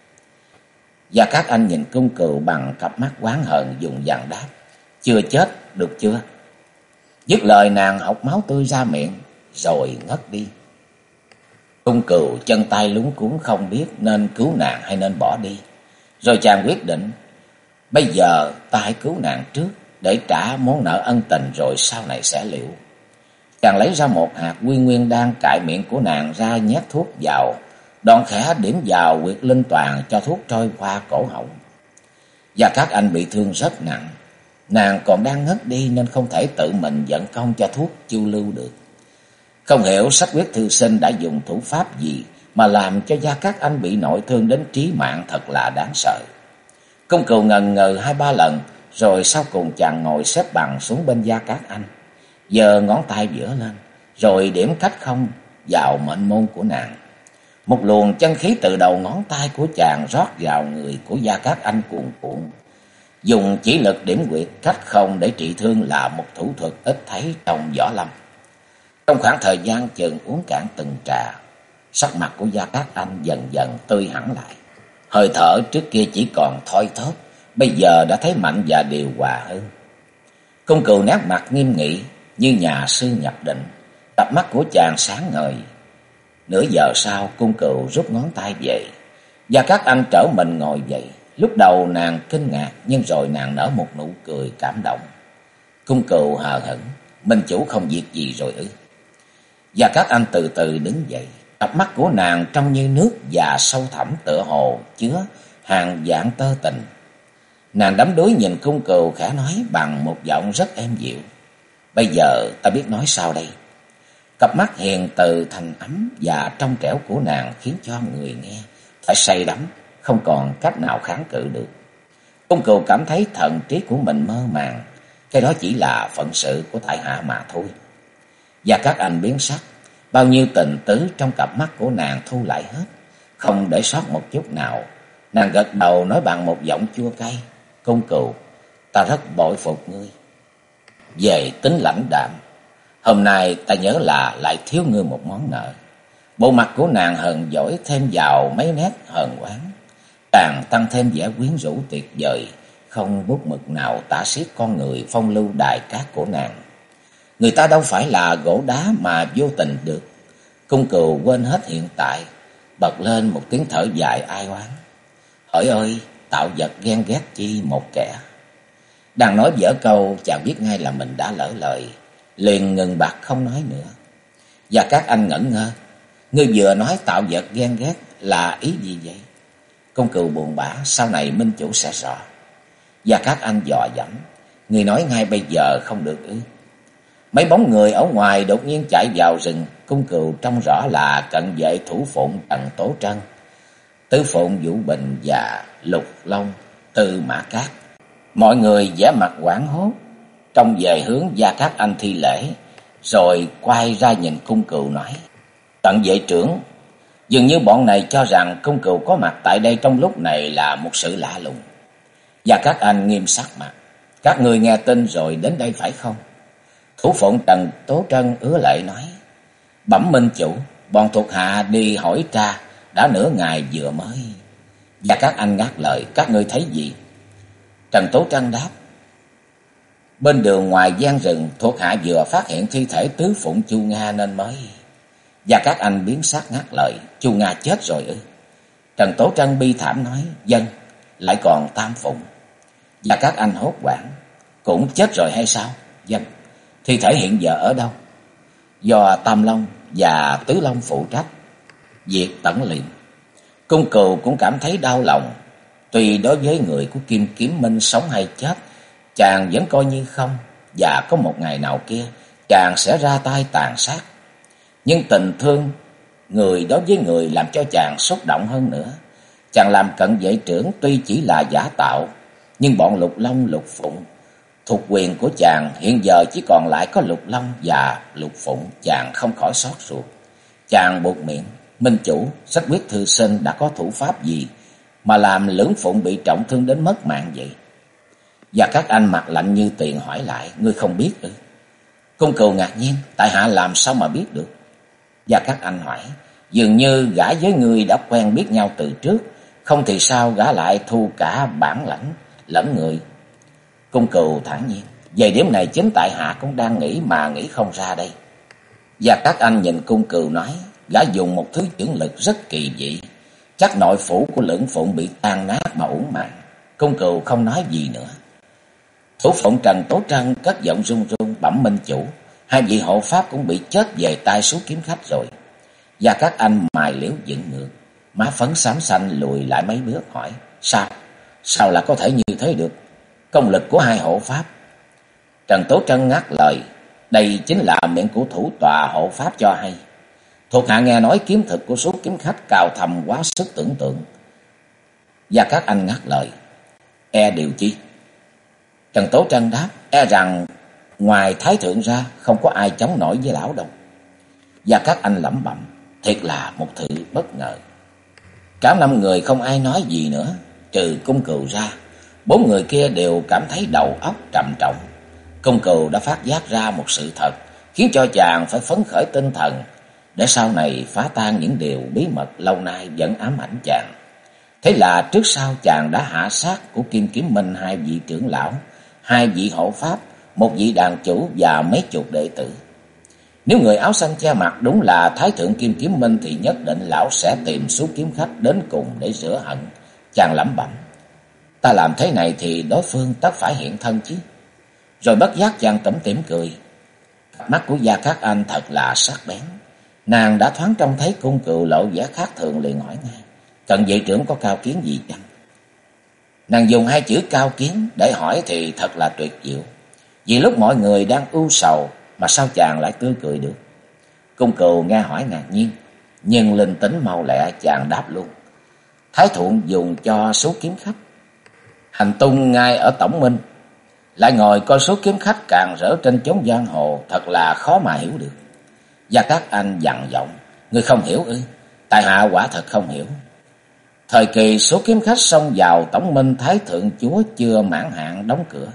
Gia Cát Anh nhìn Cung Cừu bằng cặp mắt oán hờn, dùng dằn đáp: "Chưa chết được chưa?" Dứt lời nàng hộc máu tươi ra miệng rồi ngất đi. Cung Cừu chân tay luống cuống không biết nên cứu nàng hay nên bỏ đi. Rồi chàng quyết định: "Bây giờ ta hãy cứu nàng trước để trả món nợ ân tình, rồi sau này sẽ liệu." Chàng lấy ra một hạt quy nguyên đan, cạy miệng của nàng ra nhét thuốc vào, đoạn khẽ điểm vào huyệt linh toàn cho thuốc trôi qua cổ họng. Gia Cát Anh bị thương rất nặng, nàng còn đang ngất đi nên không thể tự mình vận công cho thuốc chu lưu được. Không hiểu Sách Quyết Thư Sinh đã dùng thủ pháp gì mà làm cho Gia Cát Anh bị nội thương đến trí mạng, thật là đáng sợ. Cung Cừu ngần ngừ 2-3 lần, rồi sau cùng chàng ngồi xếp bằng xuống bên Gia Cát Anh, giơ ngón tay giữa lên, rồi điểm cách không vào mệnh môn của nàng. Một luồng chân khí từ đầu ngón tay của chàng rót vào người của Gia Cát Anh cuồn cuộn. Dùng chỉ lực điểm huyệt cách không để trị thương là một thủ thuật ít thấy trong võ lâm. Trong khoảng thời gian chừng uống cạn từng trà, sắc mặt của Gia Cát Anh dần dần tươi hẳn lại. Hơi thở trước kia chỉ còn thoi thóp, bây giờ đã thấy mạnh và điều hòa hơn. Cung Cừu nét mặt nghiêm nghị như nhà sư nhập định, cặp mắt của chàng sáng ngời. Nửa giờ sau, Cung Cừu rút ngón tay về. Gia Cát Anh trở mình ngồi dậy. Lúc đầu nàng kinh ngạc, nhưng rồi nàng nở một nụ cười cảm động. Cung Cừu hờ hững: "Minh chủ không việc gì rồi ư?" Gia Cát Anh từ từ đứng dậy, cặp mắt của nàng trông như nước và sâu thẳm, tựa hồ chứa hàng vạn tơ tình. Nàng đắm đuối nhìn Cung Cừu, khẽ nói bằng một giọng rất êm dịu: "Bây giờ ta biết nói sao đây?" Cặp mắt hiền từ, thành ấm và trong trẻo của nàng khiến cho người nghe phải say đắm, không còn cách nào kháng cự được. Cung Cừu cảm thấy thần trí của mình mơ màng, cái đó chỉ là phận sự của tại hạ mà thôi. Và các anh biến sắc, bao nhiêu tình tứ trong cặp mắt của nàng thu lại hết, không để sót một chút nào. Nàng gật đầu nói bằng một giọng chua cay: "Cung Cừu, ta rất bội phục ngươi về tính lãnh đạm. Hôm nay ta nhớ là lại thiếu ngươi một món nợ." Bộ mặt của nàng hờn dỗi thêm vào mấy nét hờn oán, càng tăng thêm vẻ quyến rũ tuyệt vời, không bút mực nào tả xiết con người phong lưu đài cát của nàng. Người ta đâu phải là gỗ đá mà vô tình được. Cung Cừu quên hết hiện tại, bật lên một tiếng thở dài ai oán: "Hỡi ơi, tạo vật ghen ghét chi một kẻ." Đang nói dở câu, chàng biết ngay là mình đã lỡ lời, liền ngừng bặt không nói nữa. Và các anh ngẩn ngơ: "Ngươi vừa nói tạo vật ghen ghét là ý gì vậy?" Cung Cừu buồn bã: "Sau này Minh chủ sẽ rõ." Và các anh dò dẫm: "Ngươi nói ngay bây giờ không được ư?" Mấy bóng người ở ngoài đột nhiên chạy vào rừng. Cung Cừu trông rõ là cận vệ thủ phụng Trần Tố Trân, Tứ Phụng Vũ Bình và Lục Long Tư Mã Cát. Mọi người vẻ mặt hoảng hốt, trông về hướng Gia Cát Anh thi lễ, rồi quay ra nhìn Cung Cừu nói: "Cận vệ trưởng, Dường như bọn này cho rằng cung cừu có mặt tại đây trong lúc này là một sự lạ lùng. Và các anh nghiêm sắc mặt. Các người nghe tin rồi đến đây phải không? Thủ phụng Trần Tố Trân ứa lệ nói. Bẩm minh chủ, bọn thuộc hạ đi hỏi tra, đã nửa ngày vừa mới. Và các anh ngắt lời, các ngươi thấy gì? Trần Tố Trân đáp. Bên đường ngoài gian rừng, thuộc hạ vừa phát hiện thi thể tứ phụng Chu Nga nên mới. Và các anh biến sắc ngắt lời, Chu Nga chết rồi ư? Trần Tố Trân bi thảm nói, dân, lại còn tam phụng. Và các anh hốt hoảng, cũng chết rồi hay sao? Dân, thi thể hiện giờ ở đâu? Do Tam Long và Tứ Long phụ trách việc tẩn liệm. Cung cừu cũng cảm thấy đau lòng. Tuy đối với người của Kim Kiếm Minh sống hay chết, chàng vẫn coi như không. Và có một ngày nào kia, chàng sẽ ra tay tàn sát. Nhưng tình thương người đối với người làm cho chàng xúc động hơn nữa. Chàng làm cận vệ trưởng tuy chỉ là giả tạo, nhưng bọn Lục Long, Lục Phụng thuộc quyền của chàng hiện giờ chỉ còn lại có Lục Long và Lục Phụng. Chàng không khỏi xót ruột. Chàng buột miệng, minh chủ, sách quyết thư sinh đã có thủ pháp gì mà làm Lưỡng Phụng bị trọng thương đến mất mạng vậy? Và các anh mặt lạnh như tiền hỏi lại, ngươi không biết ư? Cung cừu ngạc nhiên, tại hạ làm sao mà biết được? Và các anh hỏi, dường như gã với ngươi đã quen biết nhau từ trước, không thì sao gã lại thu cả bản lãnh lẫn người? Cung cừu thản nhiên, về điểm này chính tại hạ cũng đang nghĩ mà nghĩ không ra đây. Và các anh nhìn cung cừu nói, gã dùng một thứ chưởng lực rất kỳ dị, chắc nội phủ của Lưỡng Phụng bị tan nát mà uổng mạng. Cung cừu không nói gì nữa. Thủ phụng Trần Tố Trân cất giọng run run, bẩm minh chủ, hai vị hộ pháp cũng bị chết về tay số kiếm khách rồi. Và các anh mài liễu dựng ngược, má phấn xám xanh lùi lại mấy bước hỏi, sao lại có thể như thế được? Công lực của hai hộ pháp. Trần Tố Trân ngắt lời, đây chính là miệng của thủ tọa hộ pháp cho hay. Thuộc hạ nghe nói kiếm thực của số kiếm khách cao thầm quá sức tưởng tượng. Và các anh ngắt lời, e điều chi? Trần Tố Trân đáp, e rằng ngoài Thái Thượng ra không có ai chống nổi với lão đâu. Và các anh lẩm bẩm, thiệt là một sự bất ngờ. Cả 5 người không ai nói gì nữa, trừ cung cừu ra. 4 người kia đều cảm thấy đầu óc trầm trọng. Cung cừu đã phát giác ra một sự thật, khiến cho chàng phải phấn khởi tinh thần, để sau này phá tan những điều bí mật lâu nay vẫn ám ảnh chàng. Thế là trước sau chàng đã hạ sát của Kim Kiếm Minh 2 vị trưởng lão, 2 vị hộ pháp, 1 vị đàn chủ và mấy chục đệ tử. Nếu người áo xanh che mặt đúng là Thái Thượng Kim Kiếm Minh thì nhất định lão sẽ tìm số kiếm khách đến cùng để rửa hận. Chàng lẩm bẩm, ta làm thế này thì đối phương tất phải hiện thân chứ. Rồi bất giác chàng tủm tỉm cười. Mắt của Gia Cát Anh thật là sắc bén. Nàng đã thoáng trông thấy cung cừu lộ vẻ khác thường, liền hỏi ngay, cận vệ trưởng có cao kiến gì chăng? Nàng dùng 2 chữ cao kiến để hỏi thì thật là tuyệt diệu. Vì lúc mọi người đang ưu sầu mà sao chàng lại tươi cười được? Cung cừu nghe hỏi ngạc nhiên, nhưng linh tính mau lẹ, chàng đáp luôn. Thái Thượng dùng cho số kiếm khách hành tung ngay ở Tổng Minh, lại ngồi coi số kiếm khách càng rỡ trên chốn giang hồ, thật là khó mà hiểu được. Và các anh dằn giọng, ngươi không hiểu ư? Tại hạ quả thật không hiểu. Thời kỳ số kiếm khách xông vào Tổng Minh, Thái Thượng chúa chưa mãn hạn đóng cửa,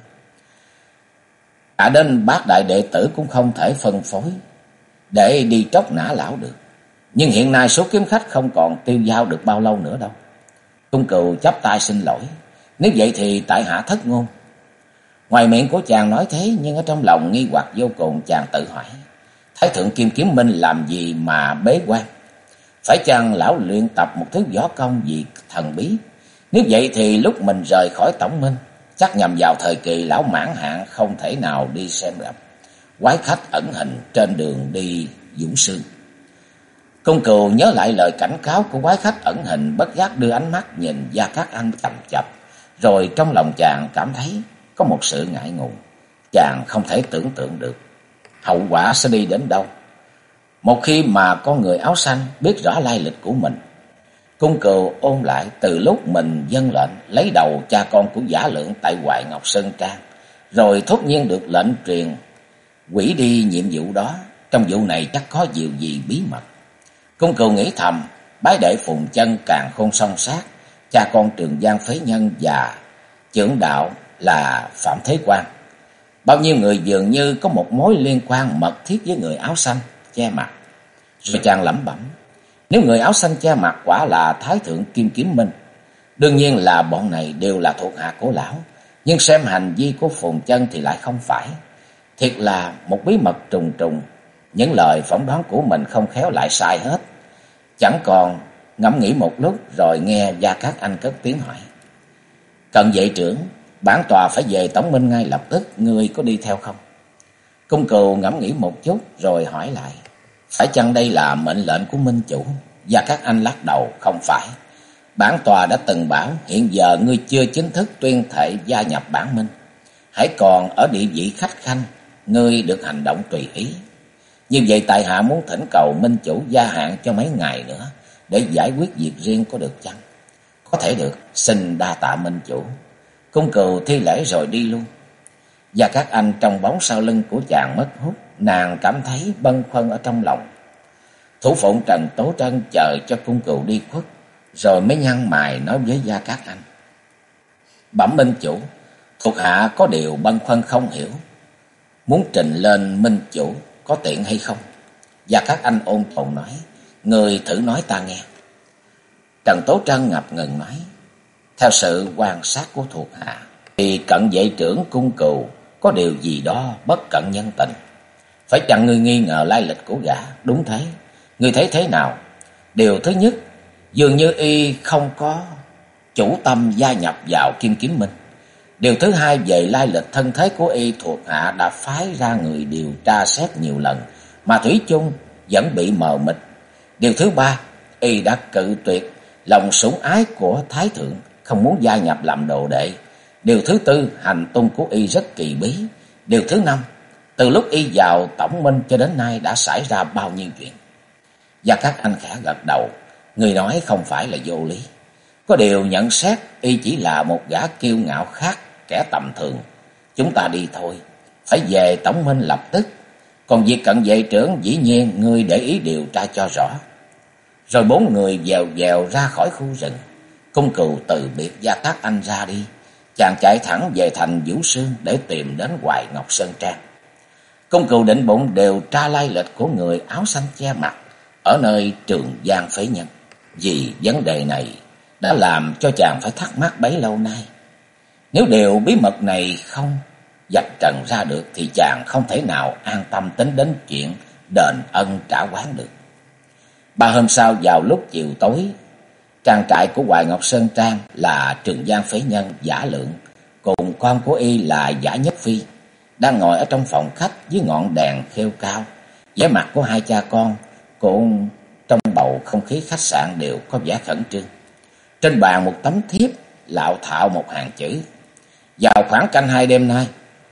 cả đến bát đại đệ tử cũng không thể phân phối để đi tróc nã lão được. Nhưng hiện nay số kiếm khách không còn tiêu dao được bao lâu nữa đâu. Cung cừu chắp tay xin lỗi, nếu vậy thì tại hạ thất ngôn. Ngoài miệng của chàng nói thế, nhưng ở trong lòng nghi hoặc vô cùng. Chàng tự hỏi, Thái Thượng Kim Kiếm Minh làm gì mà bế quan? Phải chăng lão luyện tập một thứ võ công gì thần bí? Nếu vậy thì lúc mình rời khỏi Tổng Minh, chắc nhằm vào thời kỳ lão mãn hạn, không thể nào đi xem gặp quái khách ẩn hình trên đường đi Dũng Sương. Cung cừu nhớ lại lời cảnh cáo của quái khách ẩn hình, bất giác đưa ánh mắt nhìn Gia Cát Anh chằm chằm. Rồi trong lòng chàng cảm thấy có một sự ngại ngùng. Chàng không thể tưởng tượng được hậu quả sẽ đi đến đâu một khi mà con người áo xanh biết rõ lai lịch của mình. Cung cừu ôn lại từ lúc mình dâng lệnh lấy đầu cha con của Giả Lượng tại Hoài Ngọc Sơn Trang, rồi thốt nhiên được lệnh truyền hủy đi nhiệm vụ đó. Trong vụ này chắc có điều gì bí mật. Cung cừu nghĩ thầm, bái đệ Phùng Chân càn khôn song sát, cha con Trường Giang Phế Nhân và trưởng đạo là Phạm Thế Quan. Bao nhiêu người dường như có một mối liên quan mật thiết với người áo xanh che mặt. Rồi chàng lẩm bẩm, nếu người áo xanh che mặt quả là Thái thượng Kim Kiếm Minh, đương nhiên là bọn này đều là thuộc hạ của lão. Nhưng xem hành vi của Phùng Chân thì lại không phải. Thiệt là một bí mật trùng trùng. Những lời phỏng đoán của mình không khéo lại sai hết. Chẳng còn ngẫm nghĩ một lúc rồi nghe Gia Cát Anh cất tiếng hỏi, Cận vệ trưởng, bản tòa phải về Tống Minh ngay lập tức, ngươi có đi theo không? Cung Cừu ngẫm nghĩ một chút rồi hỏi lại, phải chăng đây là mệnh lệnh của Minh chủ? Gia Cát Anh lắc đầu, không phải. Bản tòa đã từng bảo hiện giờ ngươi chưa chính thức tuyên thệ gia nhập bản Minh, hãy còn ở địa vị khách khanh, ngươi được hành động tùy ý. Như vậy tại hạ muốn thỉnh cầu Minh chủ gia hạn cho mấy ngày nữa để giải quyết việc riêng, có được chăng? Có thể được, xin đa tạ Minh chủ. Cung Cừu thi lễ rồi đi luôn. Gia Cát Anh trong bóng sau lưng của chàng mất hút, nàng cảm thấy bâng khuâng ở trong lòng. Thủ phụng Trần Tố Trân chờ cho Cung Cừu đi khuất, rồi mới nhăn mày nói với Gia Cát Anh, bẩm Minh chủ, thuộc hạ có điều bâng khuâng không hiểu, muốn trình lên Minh chủ, có tiện hay không? Gia Cát Anh ôn tồn nói, người thử nói ta nghe. Trần Tố Trân ngập ngừng nói, theo sự quan sát của thuộc hạ thì cận vệ trưởng Cung Cừu có điều gì đó bất cận nhân tình. Phải chăng ngươi nghi ngờ lai lịch của gã? Đúng thế. Ngươi thấy thế nào? Điều thứ nhất, dường như y không có chủ tâm gia nhập vào Kim Kiếm Minh. Điều thứ hai, về lai lịch thân thế của y, thuộc hạ đã phái ra người điều tra xét nhiều lần mà thủy chung vẫn bị mờ mịt. Điều thứ ba, y đã cự tuyệt lòng sủng ái của Thái thượng, không muốn gia nhập làm đồ đệ. Điều thứ tư, hành tung của y rất kỳ bí. Điều thứ năm, từ lúc y vào Tổng Minh cho đến nay đã xảy ra bao nhiêu chuyện. Gia Cát Anh khẽ gật đầu, người nói không phải là vô lý. Có điều nhận xét y chỉ là một gã kiêu ngạo khác kẻ tầm thường. Chúng ta đi thôi, phải về Tổng Minh lập tức. Còn việc cận vệ trưởng dĩ nhiên ngươi để ý điều tra cho rõ. Rồi bốn người dèo dèo ra khỏi khu rừng. Cung Cừu từ biệt Gia Cát Anh ra đi. Chàng chạy thẳng về thành Vũ Sương để tìm đến Hoài Ngọc Sơn Trang. Cung Cừu định bụng điều tra lai lịch của người áo xanh che mặt ở nơi Trường Giang Phế Nhân. Vì vấn đề này đã làm cho chàng phải thắc mắc bấy lâu nay. Nếu điều bí mật này không vạch trần ra được thì chàng không thể nào an tâm tính đến chuyện đền ân trả oán được. 3 hôm sau vào lúc chiều tối, trang trại của Hoài Ngọc Sơn Trang là Trường Giang Phế Nhân Giả Lượng cùng con của y là Giả Nhất Phi đang ngồi ở trong phòng khách dưới ngọn đèn khêu cao. Vẻ mặt của hai cha con cũng trong bầu không khí khách sạn đều có vẻ khẩn trương. Trên bàn một tấm thiếp lạo thạo một hàng chữ: vào khoảng canh 2 đêm nay,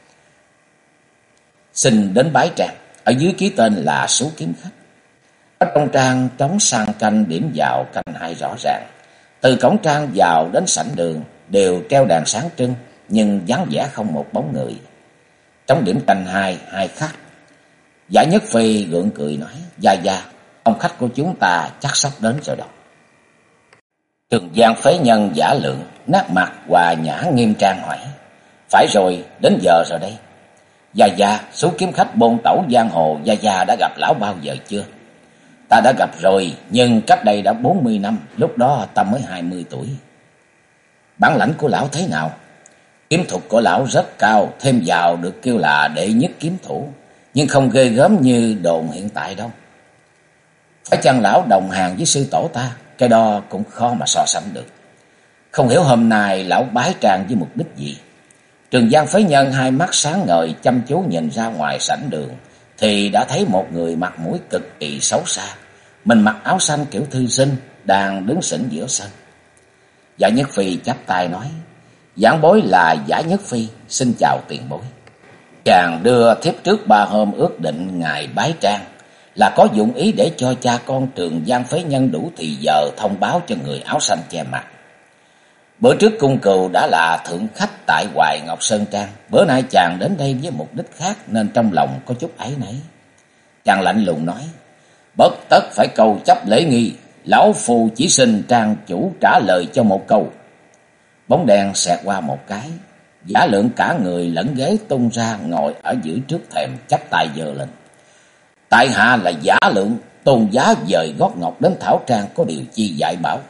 xin đến bái trang. Ở dưới ký tên là Số Kiếm Khách. Ở trong trang trống sang canh điểm vào canh 2 rõ ràng. Từ cổng trang vào đến sảnh đường đều treo đèn sáng trưng, nhưng vắng vẻ không một bóng người. Trong điểm canh 2, 2 khách. Giả Nhất Phi gượng cười nói: Gia, ông khách của chúng ta chắc sắp đến rồi đó. Trường Giang Phế Nhân Giả Lượng nét mặt hòa nhã nghiêm trang hỏi: phải rồi, đến giờ rồi đây. Gia, Số Kiếm Khách bôn tẩu giang hồ, Gia đã gặp lão bao giờ chưa? Ta đã gặp rồi, nhưng cách đây đã 40 năm, lúc đó ta mới 20 tuổi. Bản lãnh của lão thế nào? Kiếm thuật của lão rất cao, thêm vào được kêu là đệ nhất kiếm thủ, nhưng không ghê gớm như đồn hiện tại đâu. Phải chăng lão đồng hàng với sư tổ ta? Cái đó cũng khó mà so sánh được. Không hiểu hôm nay lão bái trang với mục đích gì? Trường Giang Phế Nhân hai mắt sáng ngời chăm chú nhìn ra ngoài sảnh đường, thì đã thấy một người mặt mũi cực kỳ xấu xa, mình mặc áo xanh kiểu thư sinh, đang đứng sững giữa sân. Giả Nhất Phi chắp tay nói: giảng bối là Giả Nhất Phi, xin chào tiền bối. Chàng đưa thiếp trước 3 hôm ước định ngày bái trang, là có dụng ý để cho cha con Trường Giang Phế Nhân đủ thì giờ thông báo cho người áo xanh che mặt. Bữa trước Cung Cừu đã là thượng khách tại Hoài Ngọc Sơn Trang, bữa nay chàng đến đây với mục đích khác nên trong lòng có chút áy náy. Chàng lạnh lùng nói: bất tất phải câu chấp lễ nghi, lão phu chỉ xin trang chủ trả lời cho một câu. Bóng đen xẹt qua một cái, Giả Lượng cả người lẫn ghế tung ra ngồi ở giữa trước thềm, chắp tay giơ lên. Tại hạ là Giả Lượng, tôn giá dời gót ngọc đến thảo trang, có điều chi dạy bảo.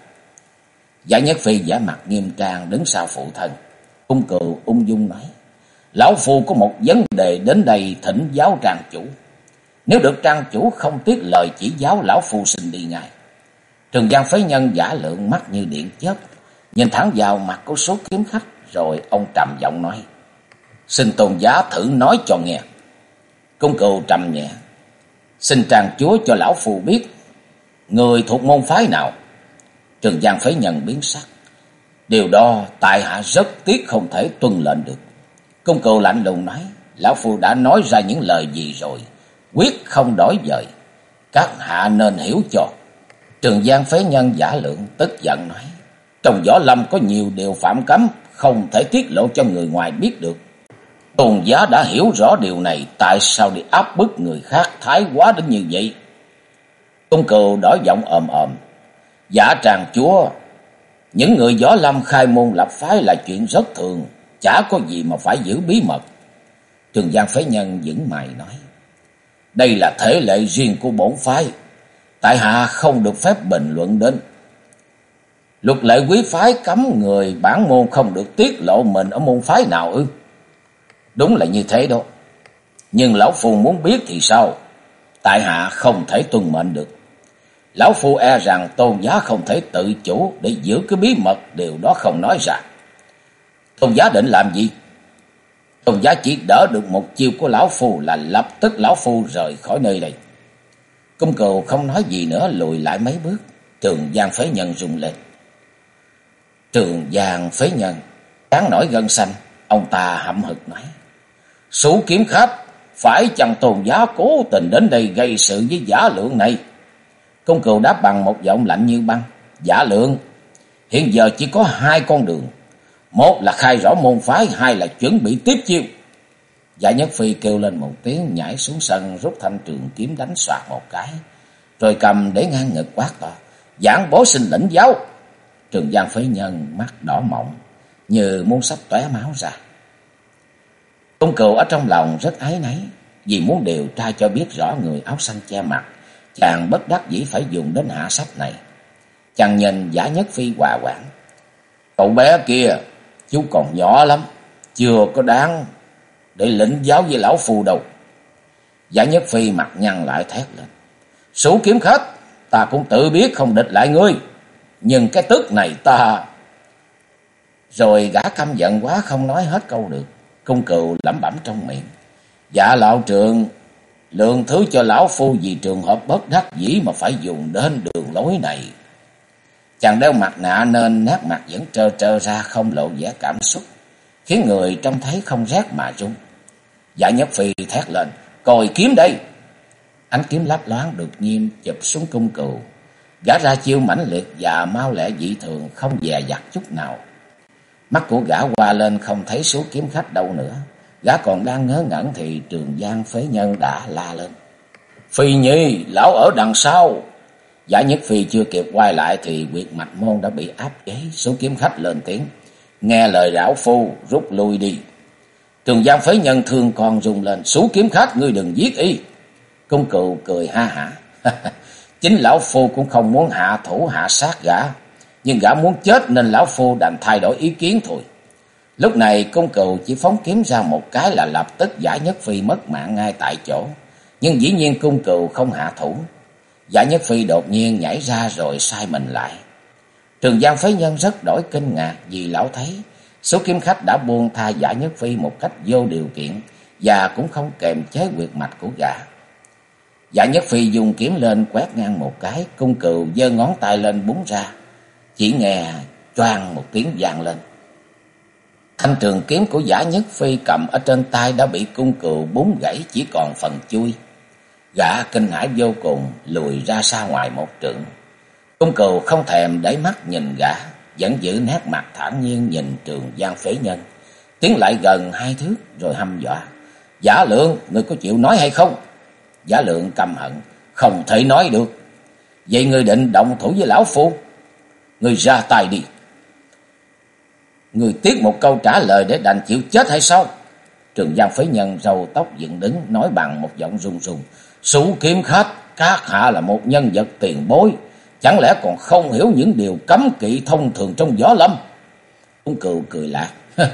Giả Nhất Phi giả mặt nghiêm trang đứng sau phụ thân. Cung Cừu ung dung nói: lão phu có một vấn đề đến đây thỉnh giáo trang chủ. Nếu được trang chủ không tiếc lời chỉ giáo, lão phu xin đi ngay. Trường Giang phế nhân Giả Lượng mắt như điện chớp, nhìn thẳng vào mặt của số kiếm khách, rồi ông trầm giọng nói: xin tôn giá thử nói cho nghe. Cung Cừu trầm nhẹ: xin trang chúa cho lão phu biết người thuộc môn phái nào. Trường Giang phế nhân biến sắc: điều đó tại hạ rất tiếc không thể tuân lệnh được. Cung Cừu lạnh lùng nói: lão phu đã nói ra những lời gì rồi, quyết không đổi dời, các hạ nên hiểu cho. Trường Giang phế nhân Giả Lượng tức giận nói: trong võ lâm có nhiều điều phạm cấm, không thể tiết lộ cho người ngoài biết được. Tôn giá đã hiểu rõ điều này, tại sao đi áp bức người khác thái quá đến như vậy? Cung Cừu đổi giọng ồm ồm: Giả tràng chúa, những người võ lâm khai môn lập phái là chuyện rất thường, chả có gì mà phải giữ bí mật. Trường Giang phế nhân vững mày nói: đây là thể lệ riêng của bổn phái, tại hạ không được phép bình luận đến. Luật lệ quý phái cấm người bản môn không được tiết lộ mình ở môn phái nào ư? Đúng là như thế đó, nhưng lão phu muốn biết thì sao? Tại hạ không thể tuân mệnh được. Lão phu e rằng tôn giá không thể tự chủ để giữ cái bí mật, điều đó không nói ra. Tôn giá định làm gì? Tôn giá chỉ đỡ được một chiêu của lão phu là lập tức lão phu rời khỏi nơi đây. Cung Cừu không nói gì nữa, lùi lại mấy bước. Trường Giang phế nhân rung lên. Trường Giang phế nhân trán nổi gân xanh, ông ta hậm hực nói: Sú kiếm khách, phải chăng tôn giá cố tình đến đây gây sự với Giả Lượng này? Cung Cừu đáp bằng một giọng lạnh như băng: Giả Lượng, hiện giờ chỉ có hai con đường, một là khai rõ môn phái, hai là chuẩn bị tiếp chiêu. Giả Nhất Phi kêu lên một tiếng, nhảy xuống sân, rút thanh trường kiếm đánh soạt một cái, rồi cầm để ngang ngực quát to: Giảng bối xin lĩnh giáo. Trường Giang phế nhân mắt đỏ mọng như muốn sắp tóe máu ra. Cung Cừu ở trong lòng rất áy náy, vì muốn điều tra cho biết rõ người áo xanh che mặt, chàng bất đắc dĩ phải dùng đến hạ sách này. Chàng nhìn Giả Nhất Phi hòa quản: Cậu bé kia, chú còn nhỏ lắm, chưa có đáng để lĩnh giáo với lão phu đâu. Giả Nhất Phi mặt nhăn lại thét lên: Sú kiếm khách, ta cũng tự biết không địch lại ngươi, nhưng cái tức này ta... Rồi gã căm giận quá không nói hết câu được. Cung Cừu lẩm bẩm trong miệng: Dạ lão trượng, lượng thứ cho lão phu vì trường hợp bất đắc dĩ mà phải dùng đến đường lối này. Chàng đeo mặt nạ nên nét mặt vẫn trơ trơ ra, không lộ vẻ cảm xúc, khiến người trông thấy không rét mà run. Dạ Nhất Phi thét lên: Còi kiếm đây! Ánh kiếm lấp loáng đột nhiên chụp xuống Cung Cừu. Gã ra chiêu mãnh liệt và mau lẹ dị thường, không dè dặt chút nào. Mắt của gã qua lên không thấy số kiếm khách đâu nữa. Gã còn đang ngớ ngẩn thì Trường Giang phế nhân đã la lên: Phi Nhi, lão ở đằng sau! Giả Nhất Phi chưa kịp quay lại thì huyệt mạch môn đã bị áp chế. Số kiếm khách lên tiếng: Nghe lời lão phu, rút lui đi. Trường Giang phế nhân thương con rung lên: Số kiếm khách, ngươi đừng giết y. Cung Cừu cười ha hả: Chính lão phu cũng không muốn hạ thủ hạ sát gã, nhưng gã muốn chết nên lão phu đành thay đổi ý kiến thôi. Lúc này Cung Cừu chỉ phóng kiếm ra một cái là lập tức Giả Nhất Phi mất mạng ngay tại chỗ. Nhưng dĩ nhiên Cung Cừu không hạ thủ. Giả Nhất Phi đột nhiên nhảy ra rồi sai mình lại. Trường Giang phế nhân rất đổi kinh ngạc, vì lão thấy số kiếm khách đã buông tha Giả Nhất Phi một cách vô điều kiện, và cũng không kềm chế huyệt mạch của gã. Giả Nhất Phi dùng kiếm lên quét ngang một cái, Cung Cừu giơ ngón tay lên búng ra. Chỉ nghe choang một tiếng vang lên. Thanh trường kiếm của Giả Nhất Phi cầm ở trên tay đã bị Cung Cừu búng gãy chỉ còn phần chui. Gã kinh hãi vô cùng, lùi ra xa ngoài một trượng. Cung Cừu không thèm để mắt nhìn gã, vẫn giữ nét mặt thản nhiên nhìn Trường Giang phế nhân, tiến lại gần 2 thước rồi hăm dọa: Giả Lượng, ngươi có chịu nói hay không? Giả Lượng căm hận: Không thể nói được. Vậy ngươi định động thủ với lão phu? Ngươi ra tay đi. Ngươi tiếc một câu trả lời để đành chịu chết hay sao? Trường Giang phế nhân râu tóc dựng đứng nói bằng một giọng run run. Sủ Kiếm Khách, các hạ là một nhân vật tiền bối, chẳng lẽ còn không hiểu những điều cấm kỵ thông thường trong võ lâm? Ung Cừu cười lại.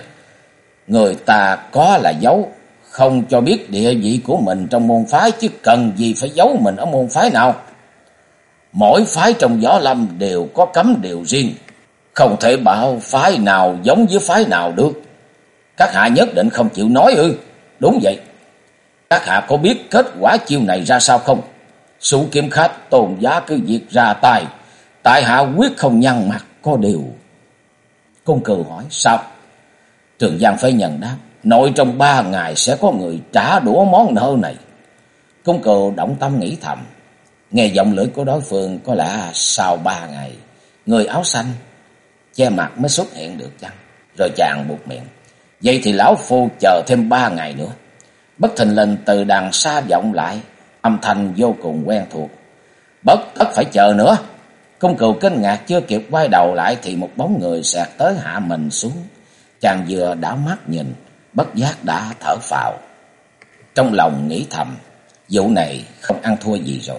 Người ta có là giấu, không cho biết địa vị của mình trong môn phái, chứ cần gì phải giấu mình ở môn phái nào. Mỗi phái trong võ lâm đều có cấm điều riêng, không thể bảo phái nào giống với phái nào được. Các hạ nhất định không chịu nói ư? Đúng vậy. Các hạ có biết kết quả chiêu này ra sao không? Sủ Kiếm Khách, Tôn giá cứ việc ra tay, tại hạ quyết không nhăn mặt. Có điều... Cung Cừu hỏi sao? Trường Giang phế nhân đáp, nội trong 3 ngày sẽ có người trả đũa món nợ này. Cung Cừu động tâm nghĩ thầm, nghe giọng lưỡi của đối phương, có lẽ sau 3 ngày người áo xanh che mặt mới xuất hiện được chăng? Rồi chàng buột miệng, vậy thì lão phu chờ thêm 3 ngày nữa. Bất thình lình từ đằng xa vọng lại âm thanh vô cùng quen thuộc, bất tất phải chờ nữa. Cung Cừu kinh ngạc chưa kịp quay đầu lại thì một bóng người xẹt tới hạ mình xuống. Chàng vừa đảo mắt nhìn, bất giác đã thở phào. Trong lòng nghĩ thầm, vụ này không ăn thua gì rồi.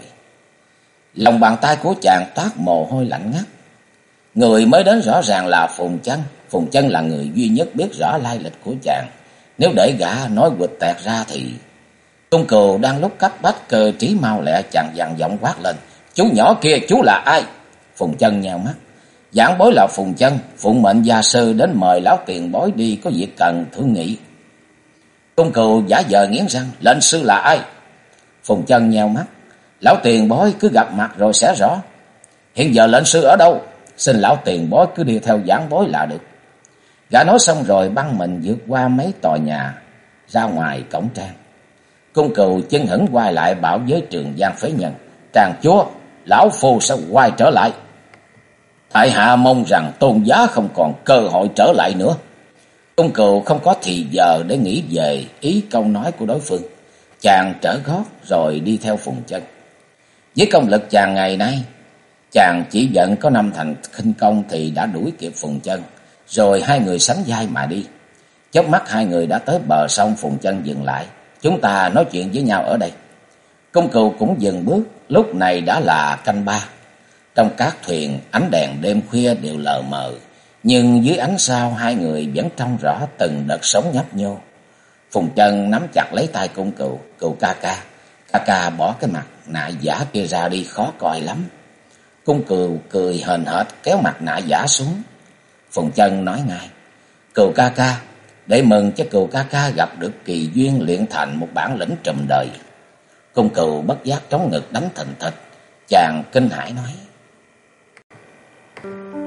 Lòng bàn tay của chàng toát mồ hôi lạnh ngắt. Người mới đến rõ ràng là Phùng Chân. Phùng Chân là người duy nhất biết rõ lai lịch của chàng. Nếu để gã nói quịch tẹt ra thì... Cung Cừu đang lúc cấp bách, cơ trí mau lẹ, chàng dằn giọng quát lên, chú nhỏ kia, chú là ai? Phùng Chân nheo mắt, giảng bối là Phùng Chân, phụng mệnh gia sư đến mời lão tiền bối đi, có việc cần thương nghị. Cung Cừu giả vờ nghiến răng, lệnh sư là ai? Phùng Chân nheo mắt, lão tiền bối cứ gặp mặt rồi sẽ rõ. Hiện giờ lệnh sư ở đâu? Xin lão tiền bối cứ đi theo giảng bối là được. Gã nói xong rồi băng mình vượt qua mấy tòa nhà ra ngoài cổng trang. Cung Cừu chân hững quay lại bảo với Trường Giang phế nhân, tràng chúa, lão phu sẽ quay trở lại. Tại hạ mong rằng Tôn giá không còn cơ hội trở lại nữa. Cung Cừu không có thì giờ để nghĩ về ý câu nói của đối phương. Chàng trở gót rồi đi theo Phùng Chân. Với công lực chàng ngày nay, chàng chỉ giận có 5 thành khinh công thì đã đuổi kịp Phùng Chân. Rồi hai người sánh vai mà đi. Chớp mắt hai người đã tới bờ sông. Phùng Chân dừng lại, chúng ta nói chuyện với nhau ở đây. Cung Cừu cũng dừng bước. Lúc này đã là canh 3. Trong các thuyền ánh đèn đêm khuya đều lờ mờ, nhưng dưới ánh sao hai người vẫn trông rõ từng đợt sóng nhấp nhô. Phùng Chân nắm chặt lấy tay Cung Cừu. Cừu ca ca, ca ca bỏ cái mặt nạ giả kia ra đi, khó coi lắm. Cung Cừu cười hờn hệt kéo mặt nạ giả xuống. Phùng Chân nói ngay, Cừu ca ca, để mừng cho Cừu ca ca gặp được kỳ duyên, luyện thành một bản lĩnh trùm đời. Cung Cừu bất giác trống ngực đánh thình thịch. Chàng kinh hãi nói,